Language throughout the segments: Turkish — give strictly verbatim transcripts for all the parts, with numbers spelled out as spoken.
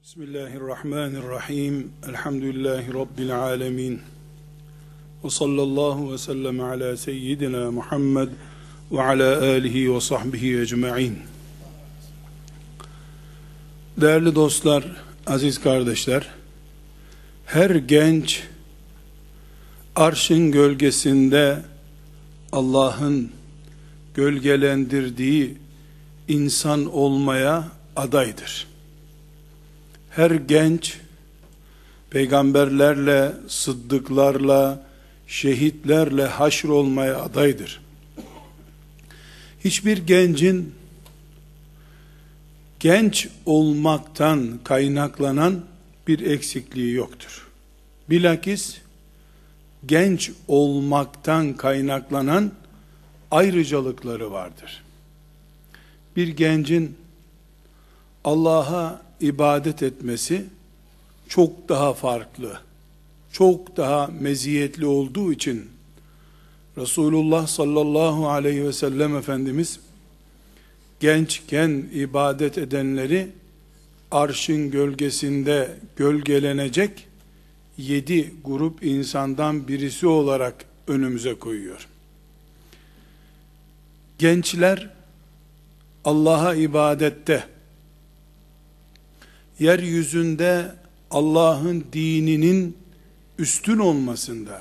Bismillahirrahmanirrahim. Elhamdülillahi Rabbil alemin. Ve sallallahu ve sellem ala seyyidina Muhammed ve ala alihi ve sahbihi ecma'in. Değerli dostlar, aziz kardeşler, her genç arşın gölgesinde Allah'ın gölgelendirdiği insan olmaya adaydır. Her genç peygamberlerle, sıddıklarla, şehitlerle haşr olmaya adaydır. Hiçbir gencin genç olmaktan kaynaklanan bir eksikliği yoktur. Bilakis genç olmaktan kaynaklanan ayrıcalıkları vardır. Bir gencin Allah'a ibadet etmesi çok daha farklı, çok daha meziyetli olduğu için Resulullah sallallahu aleyhi ve sellem Efendimiz gençken ibadet edenleri arşın gölgesinde gölgelenecek yedi grup insandan birisi olarak önümüze koyuyor. Gençler Allah'a ibadette, yeryüzünde Allah'ın dininin üstün olmasında,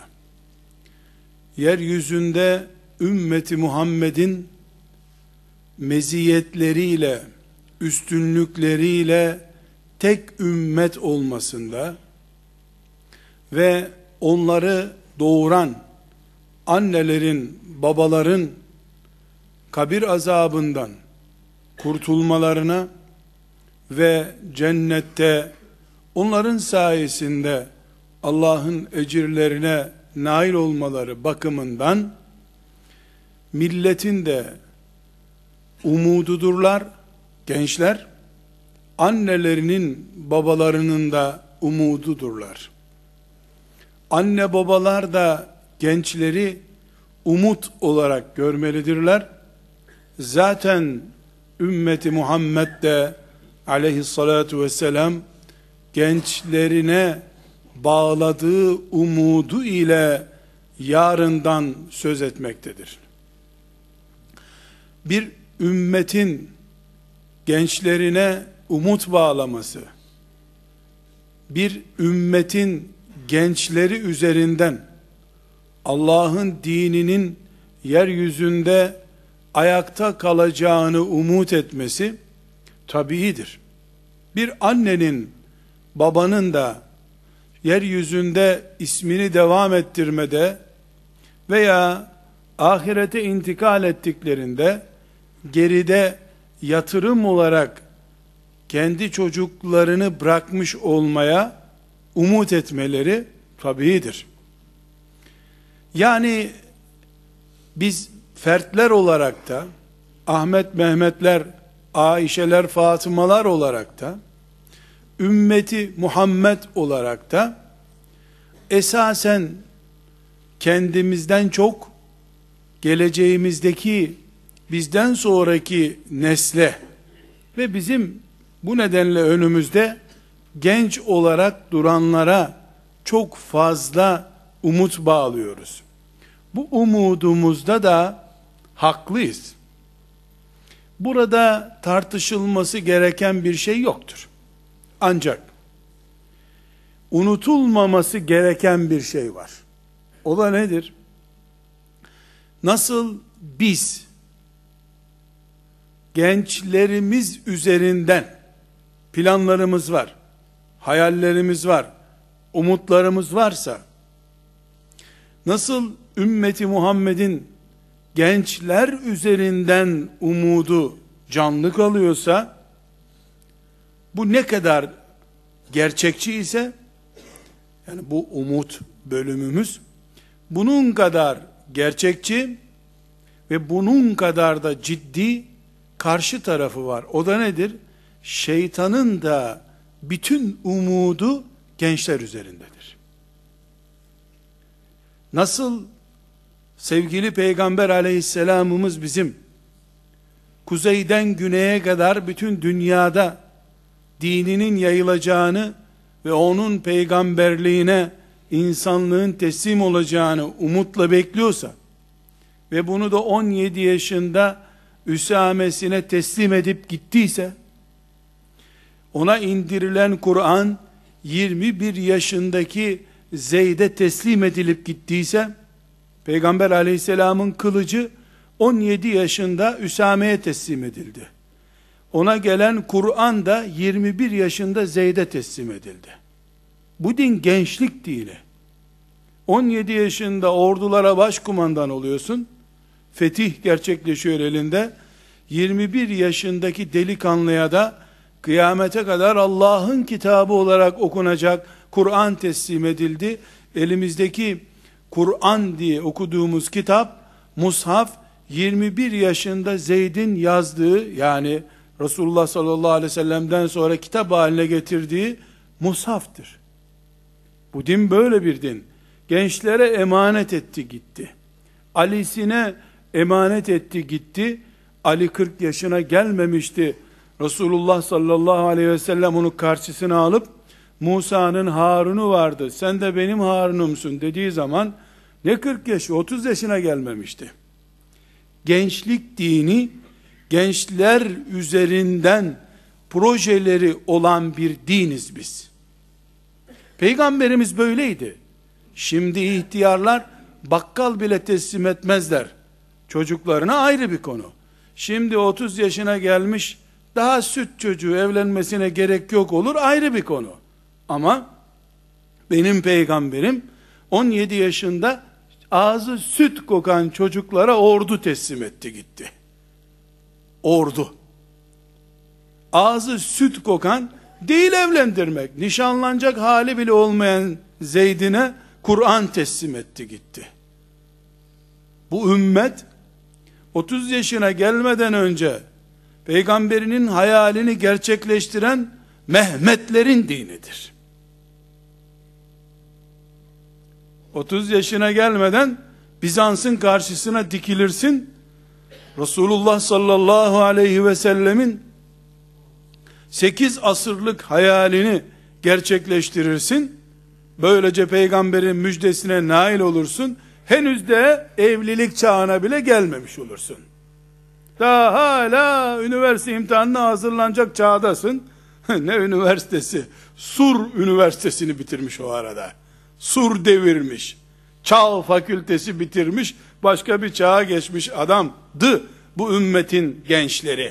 yeryüzünde ümmeti Muhammed'in meziyetleriyle, üstünlükleriyle tek ümmet olmasında ve onları doğuran annelerin, babaların kabir azabından kurtulmalarına ve cennette onların sayesinde Allah'ın ecirlerine nail olmaları bakımından milletin de umududurlar gençler, annelerinin babalarının da umududurlar. Anne babalar da gençleri umut olarak görmelidirler. Zaten ümmeti Muhammed de aleyhissalatu vesselam gençlerine bağladığı umudu ile yarından söz etmektedir. Bir ümmetin gençlerine umut bağlaması, bir ümmetin gençleri üzerinden Allah'ın dininin yeryüzünde ayakta kalacağını umut etmesi tabiidir. Bir annenin, babanın da yeryüzünde ismini devam ettirmede veya ahirete intikal ettiklerinde geride yatırım olarak kendi çocuklarını bırakmış olmaya umut etmeleri tabiidir. Yani biz fertler olarak da Ahmet Mehmetler, Ayşeler, Fatımalar olarak da ümmeti Muhammed olarak da esasen kendimizden çok geleceğimizdeki bizden sonraki nesle ve bizim bu nedenle önümüzde genç olarak duranlara çok fazla umut bağlıyoruz. Bu umudumuzda da haklıyız. Burada tartışılması gereken bir şey yoktur. Ancak unutulmaması gereken bir şey var. O da nedir? Nasıl biz gençlerimiz üzerinden planlarımız var, hayallerimiz var, umutlarımız varsa, nasıl ümmeti Muhammed'in gençler üzerinden umudu canlı kalıyorsa, bu ne kadar gerçekçi ise, yani bu umut bölümümüz, bunun kadar gerçekçi ve bunun kadar da ciddi karşı tarafı var. O da nedir? Şeytanın da bütün umudu gençler üzerindedir. Nasıl sevgili Peygamber aleyhisselamımız bizim kuzeyden güneye kadar bütün dünyada dininin yayılacağını ve onun peygamberliğine insanlığın teslim olacağını umutla bekliyorsa ve bunu da on yedi yaşında Üsamesine teslim edip gittiyse, ona indirilen Kur'an yirmi bir yaşındaki Zeyd'e teslim edilip gittiyse, Peygamber aleyhisselamın kılıcı on yedi yaşında Üsame'ye teslim edildi. Ona gelen Kur'an da yirmi bir yaşında Zeyd'e teslim edildi. Bu din gençlik dini. on yedi yaşında ordulara başkumandan oluyorsun. Fetih gerçekleşiyor elinde. yirmi bir yaşındaki delikanlıya da kıyamete kadar Allah'ın kitabı olarak okunacak Kur'an teslim edildi. Elimizdeki Kur'an diye okuduğumuz kitap, mushaf, yirmi bir yaşında Zeyd'in yazdığı, yani Resulullah sallallahu aleyhi ve sellem'den sonra kitap haline getirdiği mushaftır. Bu din böyle bir din. Gençlere emanet etti gitti. Ali'sine emanet etti gitti. Ali kırk yaşına gelmemişti. Resulullah sallallahu aleyhi ve sellem onu karşısına alıp, Musa'nın Harun'u vardı, sen de benim Harun'umsun dediği zaman, ne kırk yaşı, otuz yaşına gelmemişti. Gençlik dini, gençler üzerinden projeleri olan bir diniz biz. Peygamberimiz böyleydi. Şimdi ihtiyarlar bakkal bile teslim etmezler çocuklarına, ayrı bir konu. Şimdi otuz yaşına gelmiş, daha süt çocuğu, evlenmesine gerek yok olur, ayrı bir konu. Ama benim peygamberim on yedi yaşında ağzı süt kokan çocuklara ordu teslim etti gitti. Ordu. Ağzı süt kokan, değil evlendirmek, nişanlanacak hali bile olmayan Zeyd'ine Kur'an teslim etti gitti. Bu ümmet otuz yaşına gelmeden önce peygamberinin hayalini gerçekleştiren Mehmetlerin dinidir. otuz yaşına gelmeden Bizans'ın karşısına dikilirsin. Resulullah sallallahu aleyhi ve sellemin sekiz asırlık hayalini gerçekleştirirsin. Böylece peygamberin müjdesine nail olursun. Henüz de evlilik çağına bile gelmemiş olursun. Daha hala üniversite imtihanına hazırlanacak çağdasın. Ne üniversitesi? Sur Üniversitesini bitirmiş o arada. Sur devirmiş. Çağ fakültesi bitirmiş. Başka bir çağa geçmiş adamdı bu ümmetin gençleri.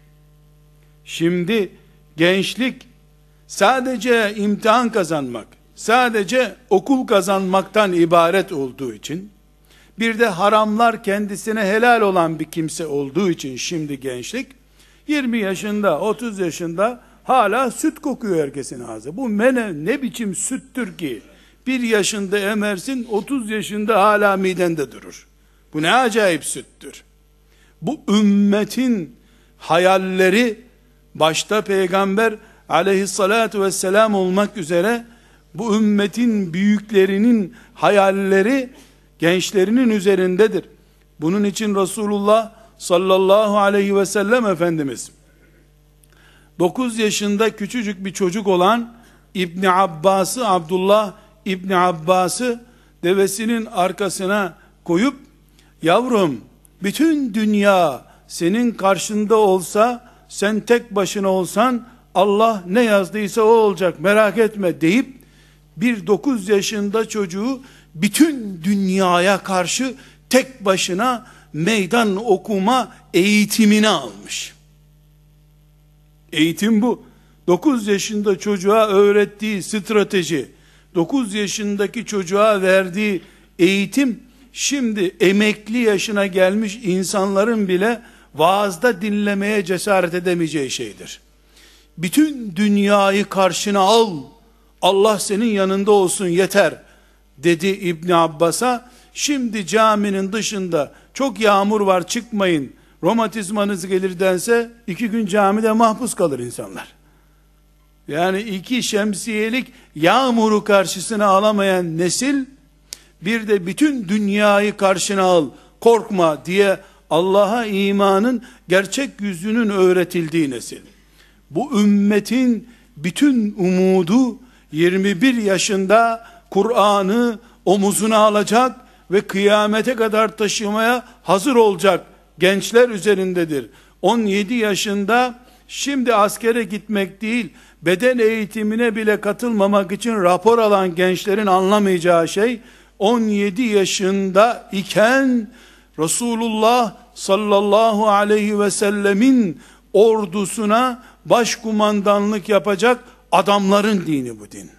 Şimdi gençlik sadece imtihan kazanmak, sadece okul kazanmaktan ibaret olduğu için, bir de haramlar kendisine helal olan bir kimse olduğu için, şimdi gençlik yirmi yaşında, otuz yaşında hala süt kokuyor herkesin ağzı. Bu mene ne biçim süttür ki bir yaşında emersin, otuz yaşında hala midende durur. Bu ne acayip süttür. Bu ümmetin hayalleri, başta Peygamber aleyhissalatu vesselam olmak üzere bu ümmetin büyüklerinin hayalleri gençlerinin üzerindedir. Bunun için Resulullah sallallahu aleyhi ve sellem Efendimiz dokuz yaşında küçücük bir çocuk olan İbni Abbas'ı, Abdullah İbni Abbas'ı devesinin arkasına koyup, yavrum bütün dünya senin karşında olsa, sen tek başına olsan Allah ne yazdıysa o olacak, merak etme deyip, bir dokuz yaşında çocuğu bütün dünyaya karşı tek başına meydan okuma eğitimini almış. Eğitim bu. dokuz yaşında çocuğa öğrettiği strateji, dokuz yaşındaki çocuğa verdiği eğitim, şimdi emekli yaşına gelmiş insanların bile vaazda dinlemeye cesaret edemeyeceği şeydir. Bütün dünyayı karşına al, Allah senin yanında olsun yeter dedi İbn Abbas'a. Şimdi caminin dışında çok yağmur var, çıkmayın, romatizmanız gelir dense, iki gün camide mahpus kalır insanlar. Yani iki şemsiyelik yağmuru karşısına alamayan nesil, bir de bütün dünyayı karşına al, korkma diye Allah'a imanın gerçek yüzünün öğretildiği nesil. Bu ümmetin bütün umudu yirmi bir yaşında Kur'an'ı omuzuna alacak ve kıyamete kadar taşımaya hazır olacak gençler üzerindedir. on yedi yaşında şimdi askere gitmek değil, beden eğitimine bile katılmamak için rapor alan gençlerin anlamayacağı şey, on yedi yaşında iken Resulullah sallallahu aleyhi ve sellemin ordusuna başkumandanlık yapacak adamların dini bu din.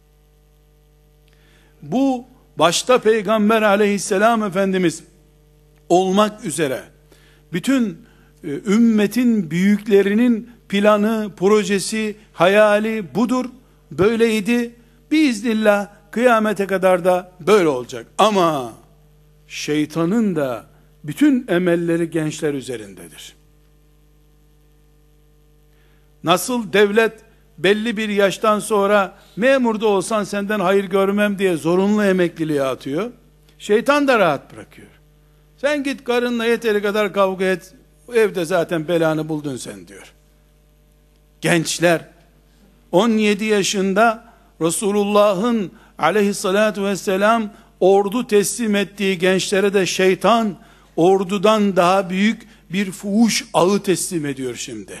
Bu başta Peygamber aleyhisselam Efendimiz olmak üzere bütün e, ümmetin büyüklerinin planı, projesi, hayali budur. Böyleydi. Biiznillah kıyamete kadar da böyle olacak. Ama şeytanın da bütün emelleri gençler üzerindedir. Nasıl devlet belli bir yaştan sonra memurda olsan senden hayır görmem diye zorunlu emekliliğe atıyor, şeytan da rahat bırakıyor. Sen git karınla yeteri kadar kavga et, evde zaten belanı buldun sen diyor. Gençler on yedi yaşında Resulullah'ın aleyhissalatü vesselam ordu teslim ettiği gençlere de şeytan ordudan daha büyük bir fuhuş ağı teslim ediyor şimdi.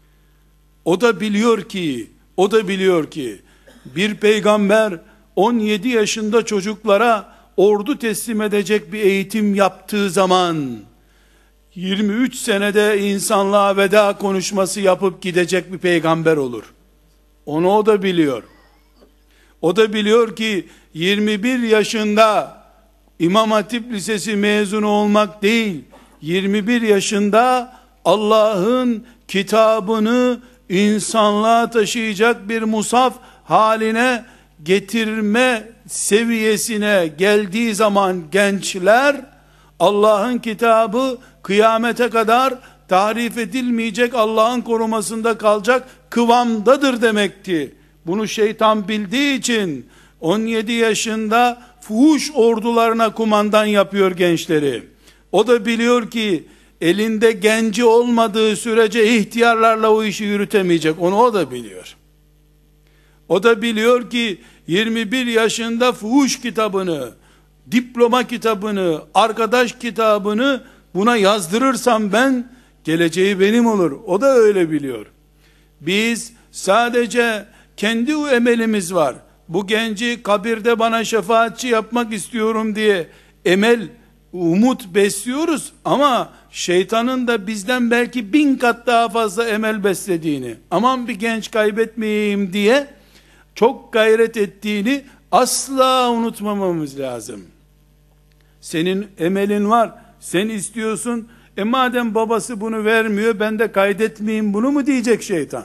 O da biliyor ki, o da biliyor ki bir peygamber on yedi yaşında çocuklara ordu teslim edecek bir eğitim yaptığı zaman yirmi üç senede insanlığa veda konuşması yapıp gidecek bir peygamber olur. Onu o da biliyor. O da biliyor ki yirmi bir yaşında İmam Hatip Lisesi mezunu olmak değil, yirmi bir yaşında Allah'ın kitabını insanlığa taşıyacak bir musaf haline getirme seviyesine geldiği zaman gençler, Allah'ın kitabı kıyamete kadar tahrif edilmeyecek, Allah'ın korumasında kalacak kıvamdadır demekti. Bunu şeytan bildiği için on yedi yaşında fuhuş ordularına kumandan yapıyor gençleri. O da biliyor ki elinde genci olmadığı sürece ihtiyarlarla o işi yürütemeyecek. Onu o da biliyor. O da biliyor ki yirmi bir yaşında fuhuş kitabını, diploma kitabını, arkadaş kitabını buna yazdırırsam ben, geleceği benim olur. O da öyle biliyor. Biz sadece kendi emelimiz var. Bu genci kabirde bana şefaatçi yapmak istiyorum diye emel, umut besliyoruz ama şeytanın da bizden belki bin kat daha fazla emel beslediğini, aman bir genç kaybetmeyeyim diye çok gayret ettiğini asla unutmamamız lazım. Senin emelin var, sen istiyorsun, e madem babası bunu vermiyor, ben de kaydetmeyeyim bunu mu diyecek şeytan?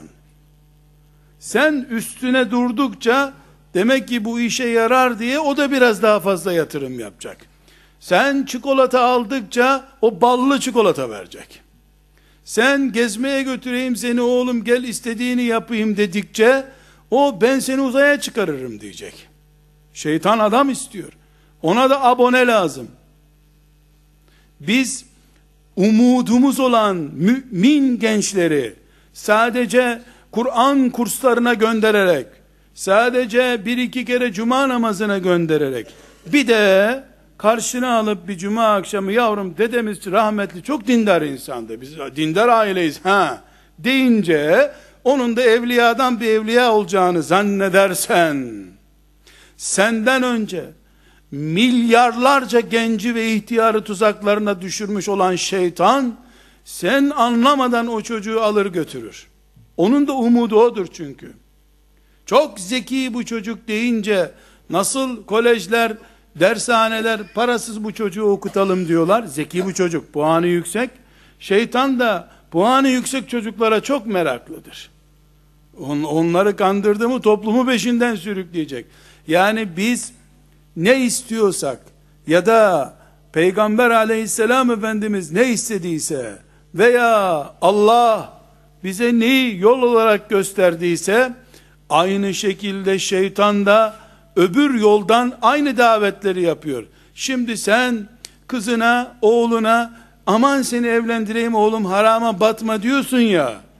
Sen üstüne durdukça demek ki bu işe yarar diye o da biraz daha fazla yatırım yapacak. Sen çikolata aldıkça o ballı çikolata verecek. Sen gezmeye götüreyim seni oğlum, gel istediğini yapayım dedikçe o ben seni uzaya çıkarırım diyecek. Şeytan adam istiyor. Ona da abone lazım. Biz umudumuz olan mümin gençleri sadece Kur'an kurslarına göndererek, sadece bir iki kere cuma namazına göndererek, bir de karşına alıp bir cuma akşamı yavrum dedemiz rahmetli çok dindar insandı, biz dindar aileyiz ha deyince onun da evliyadan bir evliya olacağını zannedersen, senden önce milyarlarca genci ve ihtiyarı tuzaklarına düşürmüş olan şeytan, sen anlamadan o çocuğu alır götürür. Onun da umudu odur çünkü. Çok zeki bu çocuk deyince, nasıl kolejler, dershaneler parasız bu çocuğu okutalım diyorlar. Zeki bu çocuk, puanı yüksek. Şeytan da puanı yüksek çocuklara çok meraklıdır. On, onları kandırdı mı toplumu peşinden sürükleyecek. Yani biz ne istiyorsak ya da Peygamber aleyhisselam Efendimiz ne istediyse veya Allah bize neyi yol olarak gösterdiyse, aynı şekilde şeytan da öbür yoldan aynı davetleri yapıyor. Şimdi sen kızına, oğluna aman seni evlendireyim oğlum harama batma diyorsun ya,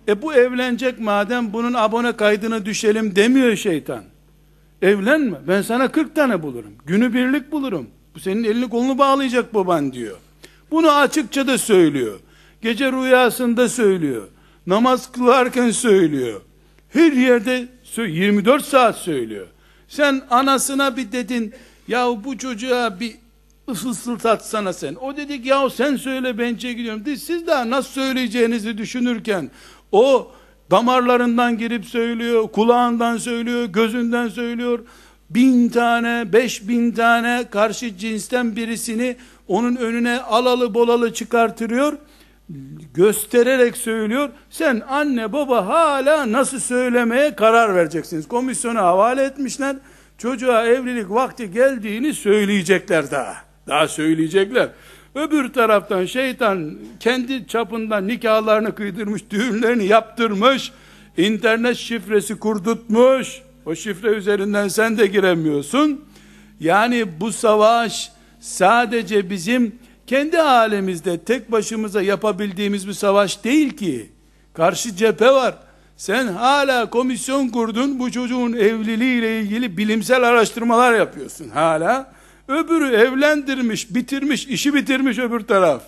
E bu evlenecek madem, bunun abone kaydını düşelim demiyor şeytan. Evlenme, ben sana kırk tane bulurum, günübirlik bulurum, bu senin elini kolunu bağlayacak baban diyor. Bunu açıkça da söylüyor. Gece rüyasında söylüyor. Namaz kılarken söylüyor. Her yerde yirmi dört saat söylüyor. Sen anasına bir dedin, ya bu çocuğa bir ısılsatsana sen. O dedik, ya sen söyle, ben gidiyorum. Siz daha nasıl söyleyeceğinizi düşünürken o damarlarından girip söylüyor, kulağından söylüyor, gözünden söylüyor. Bin tane, beş bin tane karşı cinsten birisini onun önüne alalı bolalı çıkartırıyor, göstererek söylüyor. Sen anne baba hala nasıl söylemeye karar vereceksiniz? Komisyona havale etmişler. Çocuğa evlilik vakti geldiğini söyleyecekler daha. Daha söyleyecekler. Öbür taraftan şeytan kendi çapından nikahlarını kıydırmış, düğünlerini yaptırmış, internet şifresi kurdurtmuş. O şifre üzerinden sen de giremiyorsun. Yani bu savaş sadece bizim kendi halimizde tek başımıza yapabildiğimiz bir savaş değil ki. Karşı cephe var. Sen hala komisyon kurdun, bu çocuğun evliliğiyle ilgili bilimsel araştırmalar yapıyorsun hala. Öbürü evlendirmiş, bitirmiş, işi bitirmiş öbür taraf.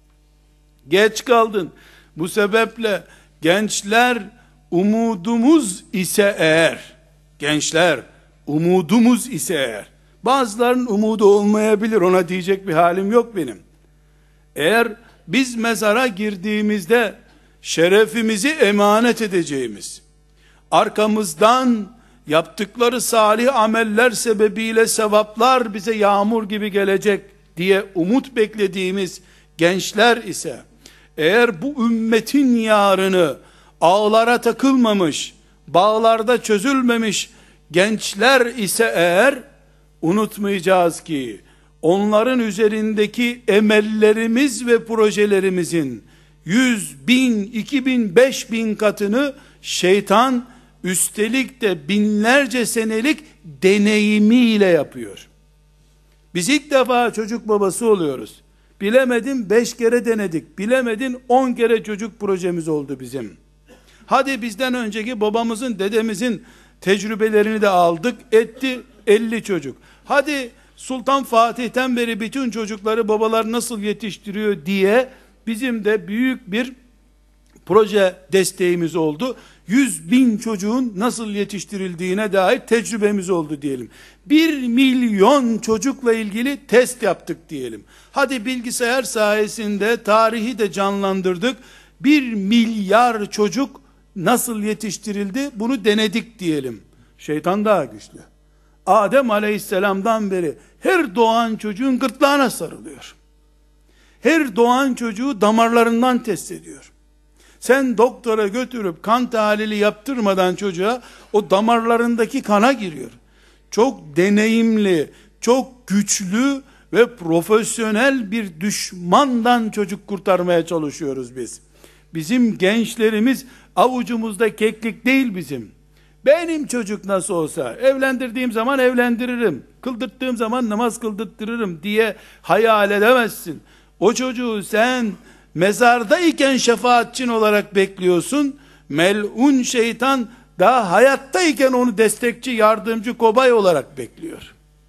Geç kaldın. Bu sebeple gençler umudumuz ise eğer, gençler umudumuz ise eğer, bazılarının umudu olmayabilir, ona diyecek bir halim yok benim. Eğer biz mezara girdiğimizde şerefimizi emanet edeceğimiz, arkamızdan yaptıkları salih ameller sebebiyle sevaplar bize yağmur gibi gelecek diye umut beklediğimiz gençler ise, eğer bu ümmetin yarını ağlara takılmamış, bağlarda çözülmemiş gençler ise eğer, unutmayacağız ki onların üzerindeki emellerimiz ve projelerimizin yüz, bin, iki bin, beş bin katını şeytan üstelik de binlerce senelik deneyimiyle yapıyor. Biz ilk defa çocuk babası oluyoruz. Bilemedin beş kere denedik. Bilemedin on kere çocuk projemiz oldu bizim. Hadi bizden önceki babamızın, dedemizin tecrübelerini de aldık, etti elli çocuk. Hadi Sultan Fatih'ten beri bütün çocukları babalar nasıl yetiştiriyor diye bizim de büyük bir proje desteğimiz oldu. Yüz bin çocuğun nasıl yetiştirildiğine dair tecrübemiz oldu diyelim. Bir milyon çocukla ilgili test yaptık diyelim. Hadi bilgisayar sayesinde tarihi de canlandırdık. Bir milyar çocuk nasıl yetiştirildi bunu denedik diyelim. Şeytan daha güçlü. Adem aleyhisselamdan beri her doğan çocuğun gırtlağına sarılıyor. Her doğan çocuğu damarlarından test ediyor. Sen doktora götürüp kan tahlili yaptırmadan çocuğa o damarlarındaki kana giriyor. Çok deneyimli, çok güçlü ve profesyonel bir düşmandan çocuk kurtarmaya çalışıyoruz biz. Bizim gençlerimiz avucumuzda keklik değil bizim. Benim çocuk nasıl olsa evlendirdiğim zaman evlendiririm, kıldırttığım zaman namaz kıldırttırırım diye hayal edemezsin. O çocuğu sen mezardayken şefaatçin olarak bekliyorsun. Mel'un şeytan daha hayattayken onu destekçi, yardımcı, kobay olarak bekliyor.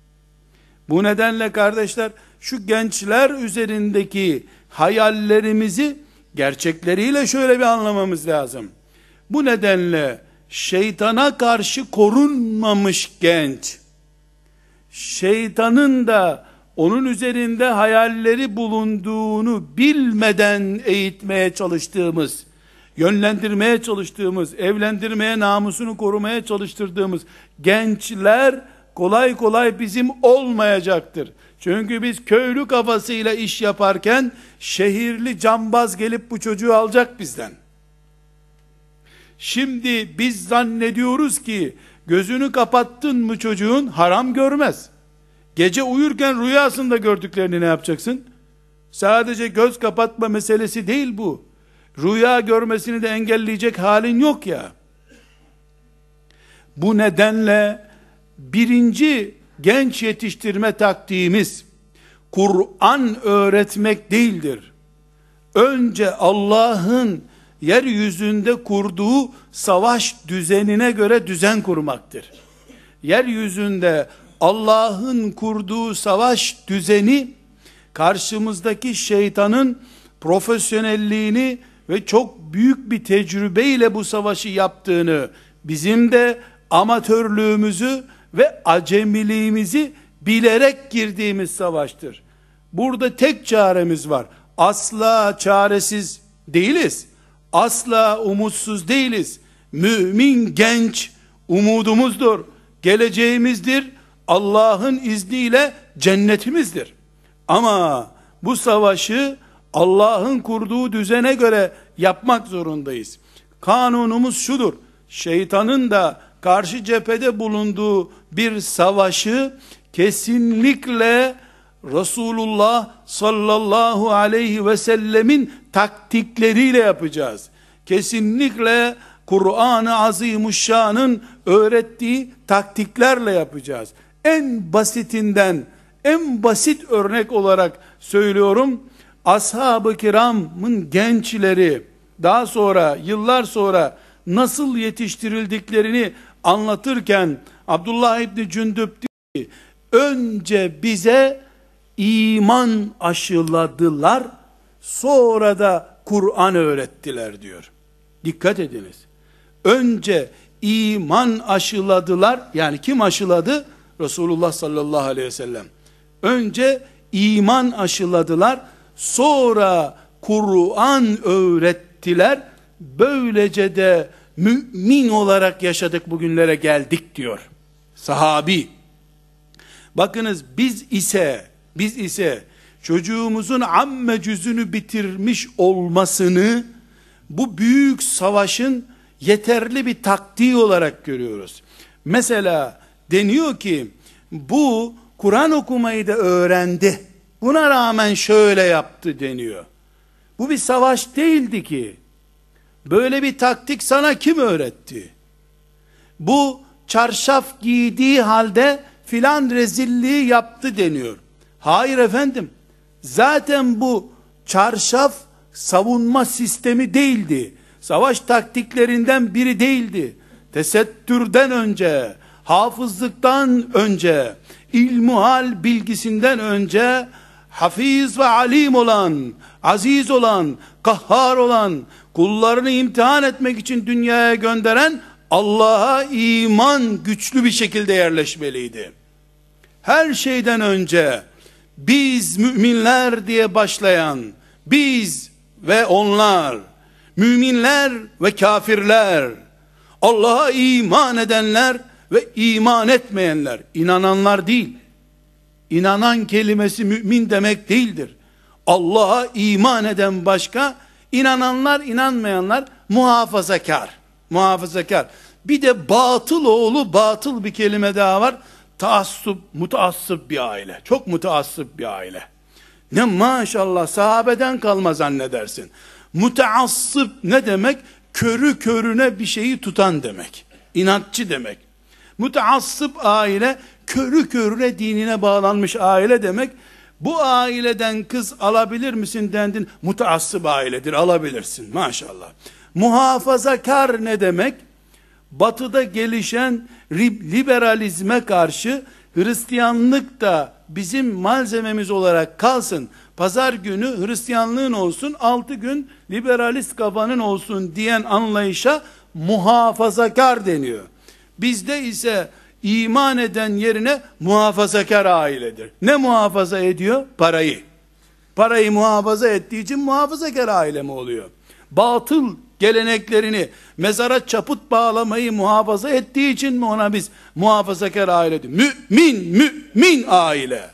Bu nedenle kardeşler, şu gençler üzerindeki hayallerimizi gerçekleriyle şöyle bir anlamamız lazım. Bu nedenle şeytana karşı korunmamış genç, şeytanın da onun üzerinde hayalleri bulunduğunu bilmeden eğitmeye çalıştığımız, yönlendirmeye çalıştığımız, evlendirmeye, namusunu korumaya çalıştırdığımız gençler kolay kolay bizim olmayacaktır. Çünkü biz köylü kafasıyla iş yaparken şehirli cambaz gelip bu çocuğu alacak bizden. Şimdi biz zannediyoruz ki gözünü kapattın mı çocuğun haram görmez. Gece uyurken rüyasında gördüklerini ne yapacaksın? Sadece göz kapatma meselesi değil bu. Rüya görmesini de engelleyecek halin yok ya. Bu nedenle birinci genç yetiştirme taktiğimiz Kur'an öğretmek değildir. Önce Allah'ın yeryüzünde kurduğu savaş düzenine göre düzen kurmaktır. Yeryüzünde Allah'ın kurduğu savaş düzeni, karşımızdaki şeytanın profesyonelliğini ve çok büyük bir tecrübeyle bu savaşı yaptığını, bizim de amatörlüğümüzü ve acemiliğimizi bilerek girdiğimiz savaştır. Burada tek çaremiz var. Asla çaresiz değiliz. Asla umutsuz değiliz. Mümin genç umudumuzdur, geleceğimizdir, Allah'ın izniyle cennetimizdir. Ama bu savaşı Allah'ın kurduğu düzene göre yapmak zorundayız. Kanunumuz şudur: şeytanın da karşı cephede bulunduğu bir savaşı kesinlikle Resulullah sallallahu aleyhi ve sellemin taktikleriyle yapacağız. Kesinlikle Kur'an-ı Azimuşşan'ın öğrettiği taktiklerle yapacağız. En basitinden, en basit örnek olarak söylüyorum. Ashab-ı kiramın gençleri daha sonra, yıllar sonra nasıl yetiştirildiklerini anlatırken Abdullah İbni Cündüb diyor ki, önce bize iman aşıladılar, sonra da Kur'an öğrettiler diyor. Dikkat ediniz. Önce iman aşıladılar. Yani kim aşıladı? Resulullah sallallahu aleyhi ve sellem. Önce iman aşıladılar, sonra Kur'an öğrettiler. Böylece de mümin olarak yaşadık, bugünlere geldik diyor sahabi. Bakınız, biz ise biz ise çocuğumuzun amme cüzünü bitirmiş olmasını bu büyük savaşın yeterli bir taktiği olarak görüyoruz. Mesela deniyor ki bu Kur'an okumayı da öğrendi, buna rağmen şöyle yaptı deniyor. Bu bir savaş değildi ki. Böyle bir taktik sana kim öğretti? Bu çarşaf giydiği halde filan rezilliği yaptı deniyor. Hayır efendim. Zaten bu çarşaf savunma sistemi değildi. Savaş taktiklerinden biri değildi. Tesettürden önce, hafızlıktan önce, ilmuhal bilgisinden önce, hafiz ve alim olan, aziz olan, kahhar olan, kullarını imtihan etmek için dünyaya gönderen Allah'a iman güçlü bir şekilde yerleşmeliydi. Her şeyden önce biz müminler diye başlayan, biz ve onlar, müminler ve kafirler, Allah'a iman edenler ve iman etmeyenler, inananlar değil. İnanan kelimesi mümin demek değildir. Allah'a iman eden başka, inananlar, inanmayanlar muhafazakar. Muhafazakar. Bir de batıl oğlu batıl bir kelime daha var. Taassup, mutaassıp bir aile. Çok mutaassıp bir aile. Ne maşallah, sahabeden kalma zannedersin. Mutaassıp ne demek? Körü körüne bir şeyi tutan demek. İnatçı demek. Mutaassıp aile, körü körüne dinine bağlanmış aile demek. Bu aileden kız alabilir misin dendin, mutaassıp ailedir, alabilirsin maşallah. Muhafazakar ne demek? Batıda gelişen liberalizme karşı Hristiyanlık da bizim malzememiz olarak kalsın, pazar günü Hristiyanlığın olsun, altı gün liberalist kafanın olsun diyen anlayışa muhafazakar deniyor. Bizde ise iman eden yerine muhafazakar ailedir. Ne muhafaza ediyor? Parayı. Parayı muhafaza ettiği için muhafazakar aile mi oluyor? Batıl geleneklerini, mezara çaput bağlamayı muhafaza ettiği için mi ona biz muhafazakar aile diyor? Mümin, mümin aile.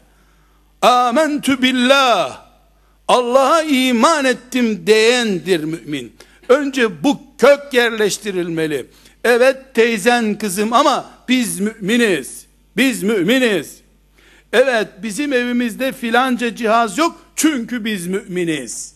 Âmentü billah. Allah'a iman ettim diyendir mümin. Önce bu kök yerleştirilmeli. Evet teyzen kızım ama biz müminiz. Biz müminiz. Evet bizim evimizde filanca cihaz yok çünkü biz müminiz.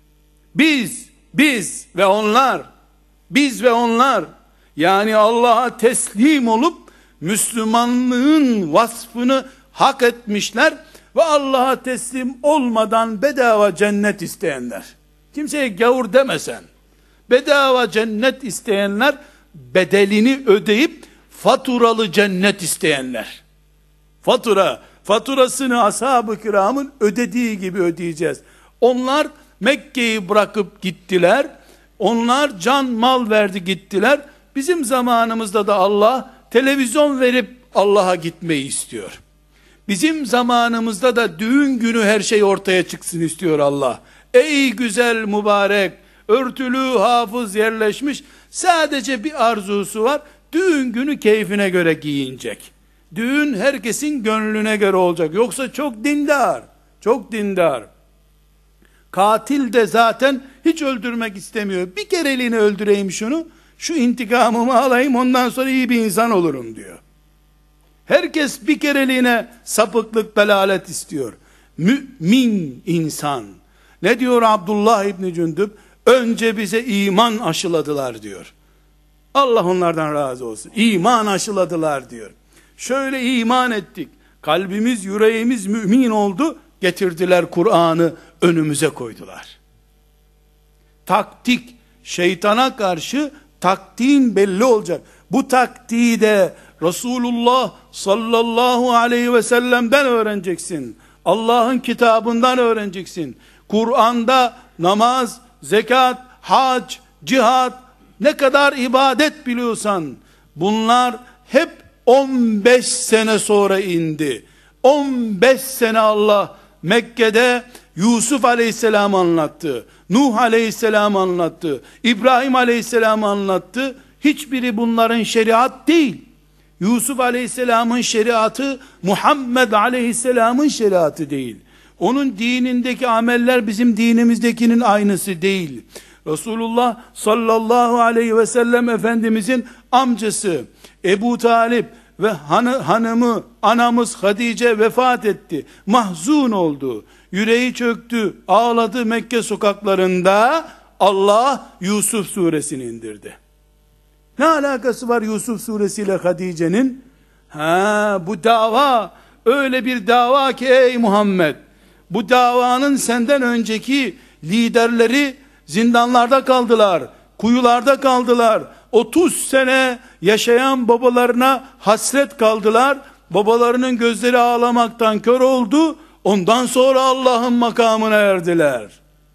Biz, biz ve onlar, biz ve onlar, yani Allah'a teslim olup Müslümanlığın vasfını hak etmişler ve Allah'a teslim olmadan bedava cennet isteyenler. Kimseye gavur demesen, Bedava cennet isteyenler, bedelini ödeyip faturalı cennet isteyenler. Fatura, faturasını ashab-ı kiramın ödediği gibi ödeyeceğiz. Onlar Mekke'yi bırakıp gittiler. Onlar can mal verdi gittiler. Bizim zamanımızda da Allah televizyon verip Allah'a gitmeyi istiyor. Bizim zamanımızda da düğün günü her şey ortaya çıksın istiyor Allah. Ey güzel mübarek, örtülü hafız yerleşmiş, sadece bir arzusu var. Düğün günü keyfine göre giyinecek. Düğün herkesin gönlüne göre olacak. Yoksa çok dindar, çok dindar. Katil de zaten hiç öldürmek istemiyor. Bir kereliğine öldüreyim şunu, şu intikamımı alayım, ondan sonra iyi bir insan olurum diyor. Herkes bir kereliğine sapıklık, dalalet istiyor. Mümin insan. Ne diyor Abdullah İbni Cündüb? Önce bize iman aşıladılar diyor. Allah onlardan razı olsun. İman aşıladılar diyor. Şöyle iman ettik. Kalbimiz, yüreğimiz mümin oldu. Getirdiler Kur'an'ı önümüze koydular. Taktik, şeytana karşı taktiğin belli olacak. Bu taktiği de Resulullah sallallahu aleyhi ve sellem'den öğreneceksin. Allah'ın kitabından öğreneceksin. Kur'an'da namaz, zekat, hac, cihat, ne kadar ibadet biliyorsan, bunlar hep on beş sene sonra indi. on beş sene Allah Mekke'de Yusuf aleyhisselam anlattı. Nuh aleyhisselam anlattı. İbrahim aleyhisselam anlattı. Hiçbiri bunların şeriat değil. Yusuf aleyhisselamın şeriatı Muhammed aleyhisselamın şeriatı değil. Onun dinindeki ameller bizim dinimizdekinin aynısı değil. Resulullah sallallahu aleyhi ve sellem Efendimizin amcası Ebu Talip ve hanı, hanımı anamız Hatice vefat etti. Mahzun oldu. Yüreği çöktü. Ağladı Mekke sokaklarında. Allah Yusuf suresini indirdi. Ne alakası var Yusuf suresiyle Hatice'nin? Ha, bu dava öyle bir dava ki ey Muhammed, bu davanın senden önceki liderleri zindanlarda kaldılar, kuyularda kaldılar. otuz sene yaşayan babalarına hasret kaldılar. Babalarının gözleri ağlamaktan kör oldu. Ondan sonra Allah'ın makamına erdiler.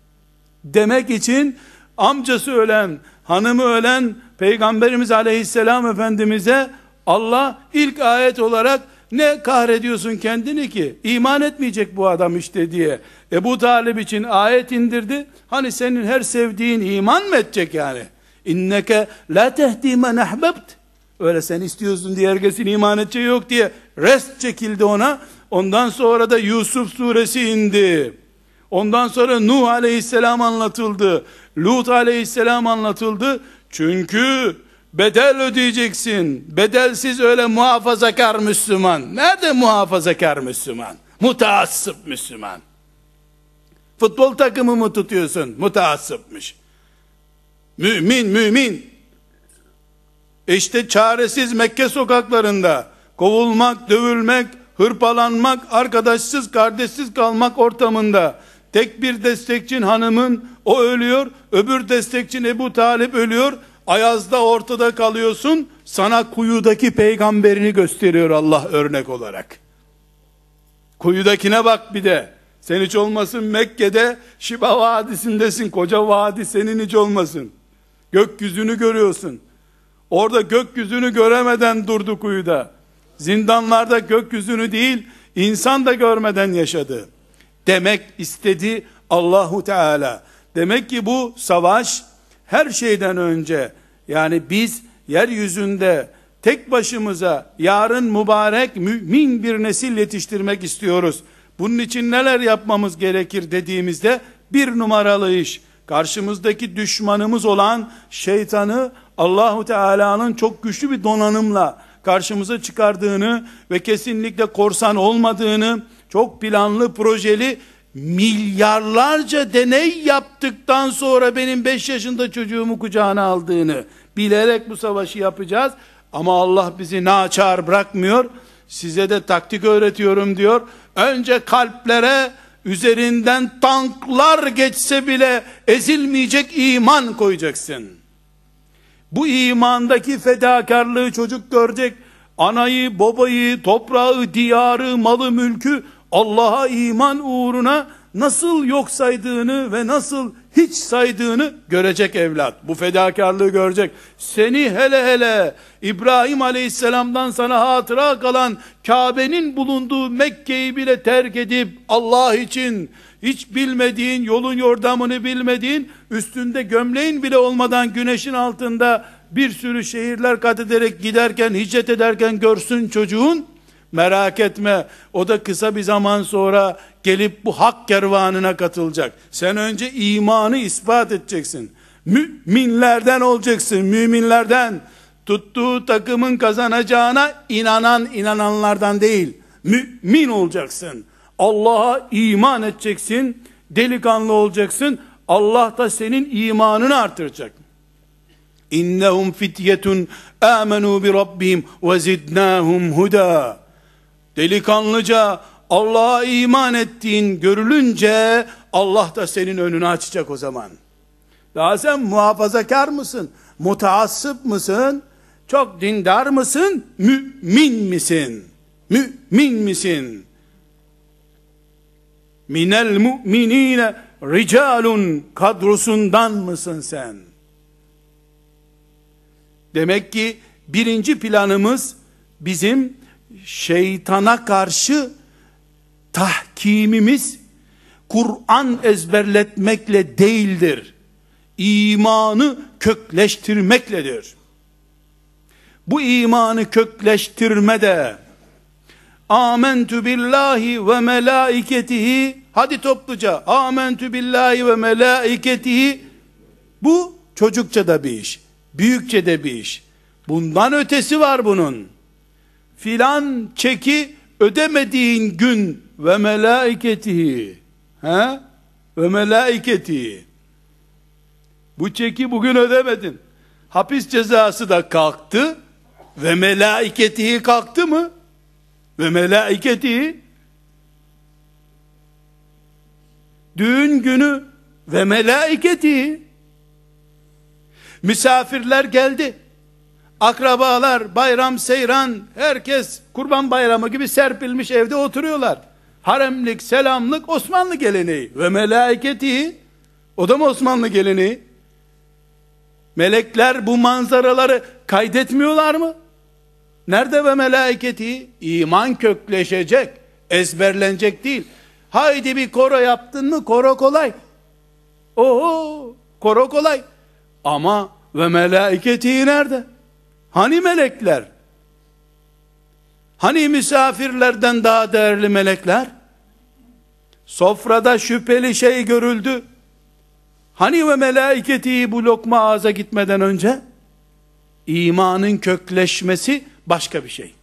Demek için amcası ölen, hanımı ölen Peygamberimiz Aleyhisselam Efendimiz'e Allah ilk ayet olarak ne kahrediyorsun kendini ki iman etmeyecek bu adam işte diye Ebu Talib için ayet indirdi. Hani senin her sevdiğin iman mı edecek yani? İnneke la tehdi men ahbebt. Öyle sen istiyorsun diye herkesin iman edeceği yok diye rest çekildi ona. Ondan sonra da Yusuf suresi indi. Ondan sonra Nuh aleyhisselam anlatıldı. Lut aleyhisselam anlatıldı. Çünkü bedel ödeyeceksin. Bedelsiz öyle muhafazakar Müslüman. Nerede muhafazakar Müslüman? Mutaassıp Müslüman. Futbol takımı mı tutuyorsun? Mutaassıpmış. Mümin, mümin. İşte çaresiz Mekke sokaklarında kovulmak, dövülmek, hırpalanmak, arkadaşsız, kardeşsiz kalmak ortamında tek bir destekçin hanımın o ölüyor, öbür destekçin Ebu Talip ölüyor. Ayazda ortada kalıyorsun. Sana kuyudaki peygamberini gösteriyor Allah örnek olarak. Kuyudakine bak bir de. Sen hiç olmasın Mekke'de Şiba Vadisi'ndesin. Koca vadi senin hiç olmasın. Gökyüzünü görüyorsun. Orada gökyüzünü göremeden durdu kuyuda. Zindanlarda gökyüzünü değil, insan da görmeden yaşadı. Demek istedi Allahu Teala. Demek ki bu savaş her şeyden önce, yani biz yeryüzünde tek başımıza yarın mübarek mümin bir nesil yetiştirmek istiyoruz. Bunun için neler yapmamız gerekir dediğimizde bir numaralı iş, karşımızdaki düşmanımız olan şeytanı Allahu Teala'nın çok güçlü bir donanımla karşımıza çıkardığını ve kesinlikle korsan olmadığını, çok planlı, projeli, milyarlarca deney yaptıktan sonra benim beş yaşında çocuğumu kucağına aldığını bilerek bu savaşı yapacağız. Ama Allah bizi naçar bırakmıyor. Size de taktik öğretiyorum diyor. Önce kalplere üzerinden tanklar geçse bile ezilmeyecek iman koyacaksın. Bu imandaki fedakarlığı çocuk görecek. Anayı, babayı, toprağı, diyarı, malı, mülkü Allah'a iman uğruna nasıl yok saydığını ve nasıl hiç saydığını görecek evlat. Bu fedakarlığı görecek. Seni hele hele İbrahim Aleyhisselam'dan sana hatıra kalan Kabe'nin bulunduğu Mekke'yi bile terk edip Allah için hiç bilmediğin, yolun yordamını bilmediğin, üstünde gömleğin bile olmadan güneşin altında bir sürü şehirler kat ederek giderken, hicret ederken görsün çocuğun, merak etme, o da kısa bir zaman sonra gelip bu hak kervanına katılacak. Sen önce imanı ispat edeceksin. Müminlerden olacaksın, müminlerden. Tuttuğu takımın kazanacağına inanan inananlardan değil, mümin olacaksın. Allah'a iman edeceksin, delikanlı olacaksın. Allah da senin imanını artıracak. İnnehum fityetun amenu bi rabbihim ve zidnahum huda. Delikanlıca Allah'a iman ettiğin görülünce Allah da senin önünü açacak o zaman. Daha sen muhafazakar mısın? Mutaassıp mısın? Çok dindar mısın? Mümin misin? Mümin misin? Minel mu'minine ricalun kadrosundan mısın sen? Demek ki birinci planımız bizim şeytana karşı tahkimimiz Kur'an ezberletmekle değildir. İmanı kökleştirmekledir. Bu imanı kökleştirmede Âmentü billahi ve melâiketihi, hadi topluca âmentü billahi ve melâiketihi, bu çocukça da bir iş, büyükçe de bir iş. Bundan ötesi var bunun. Filan çeki ödemediğin gün ve melâiketihi, he? Ve melâiketihi, bu çeki bugün ödemedin, hapis cezası da kalktı, ve melâiketihi kalktı mı? Ve melâiketihi, düğün günü ve melâiketihi, misafirler geldi, akrabalar, bayram seyran, herkes kurban bayramı gibi serpilmiş evde oturuyorlar. Haremlik, selamlık Osmanlı geleneği. Ve melâiketihi, o da mı Osmanlı geleneği? Melekler bu manzaraları kaydetmiyorlar mı? Nerede ve melâiketihi? İman kökleşecek, ezberlenecek değil. Haydi bir koro yaptın mı, koro kolay. Oho, koro kolay. Ama ve melâiketihi nerede? Hani melekler? Hani misafirlerden daha değerli melekler? Sofrada şüpheli şey görüldü. Hani ve melâiketihi bu lokma ağza gitmeden önce? İmanın kökleşmesi başka bir şey.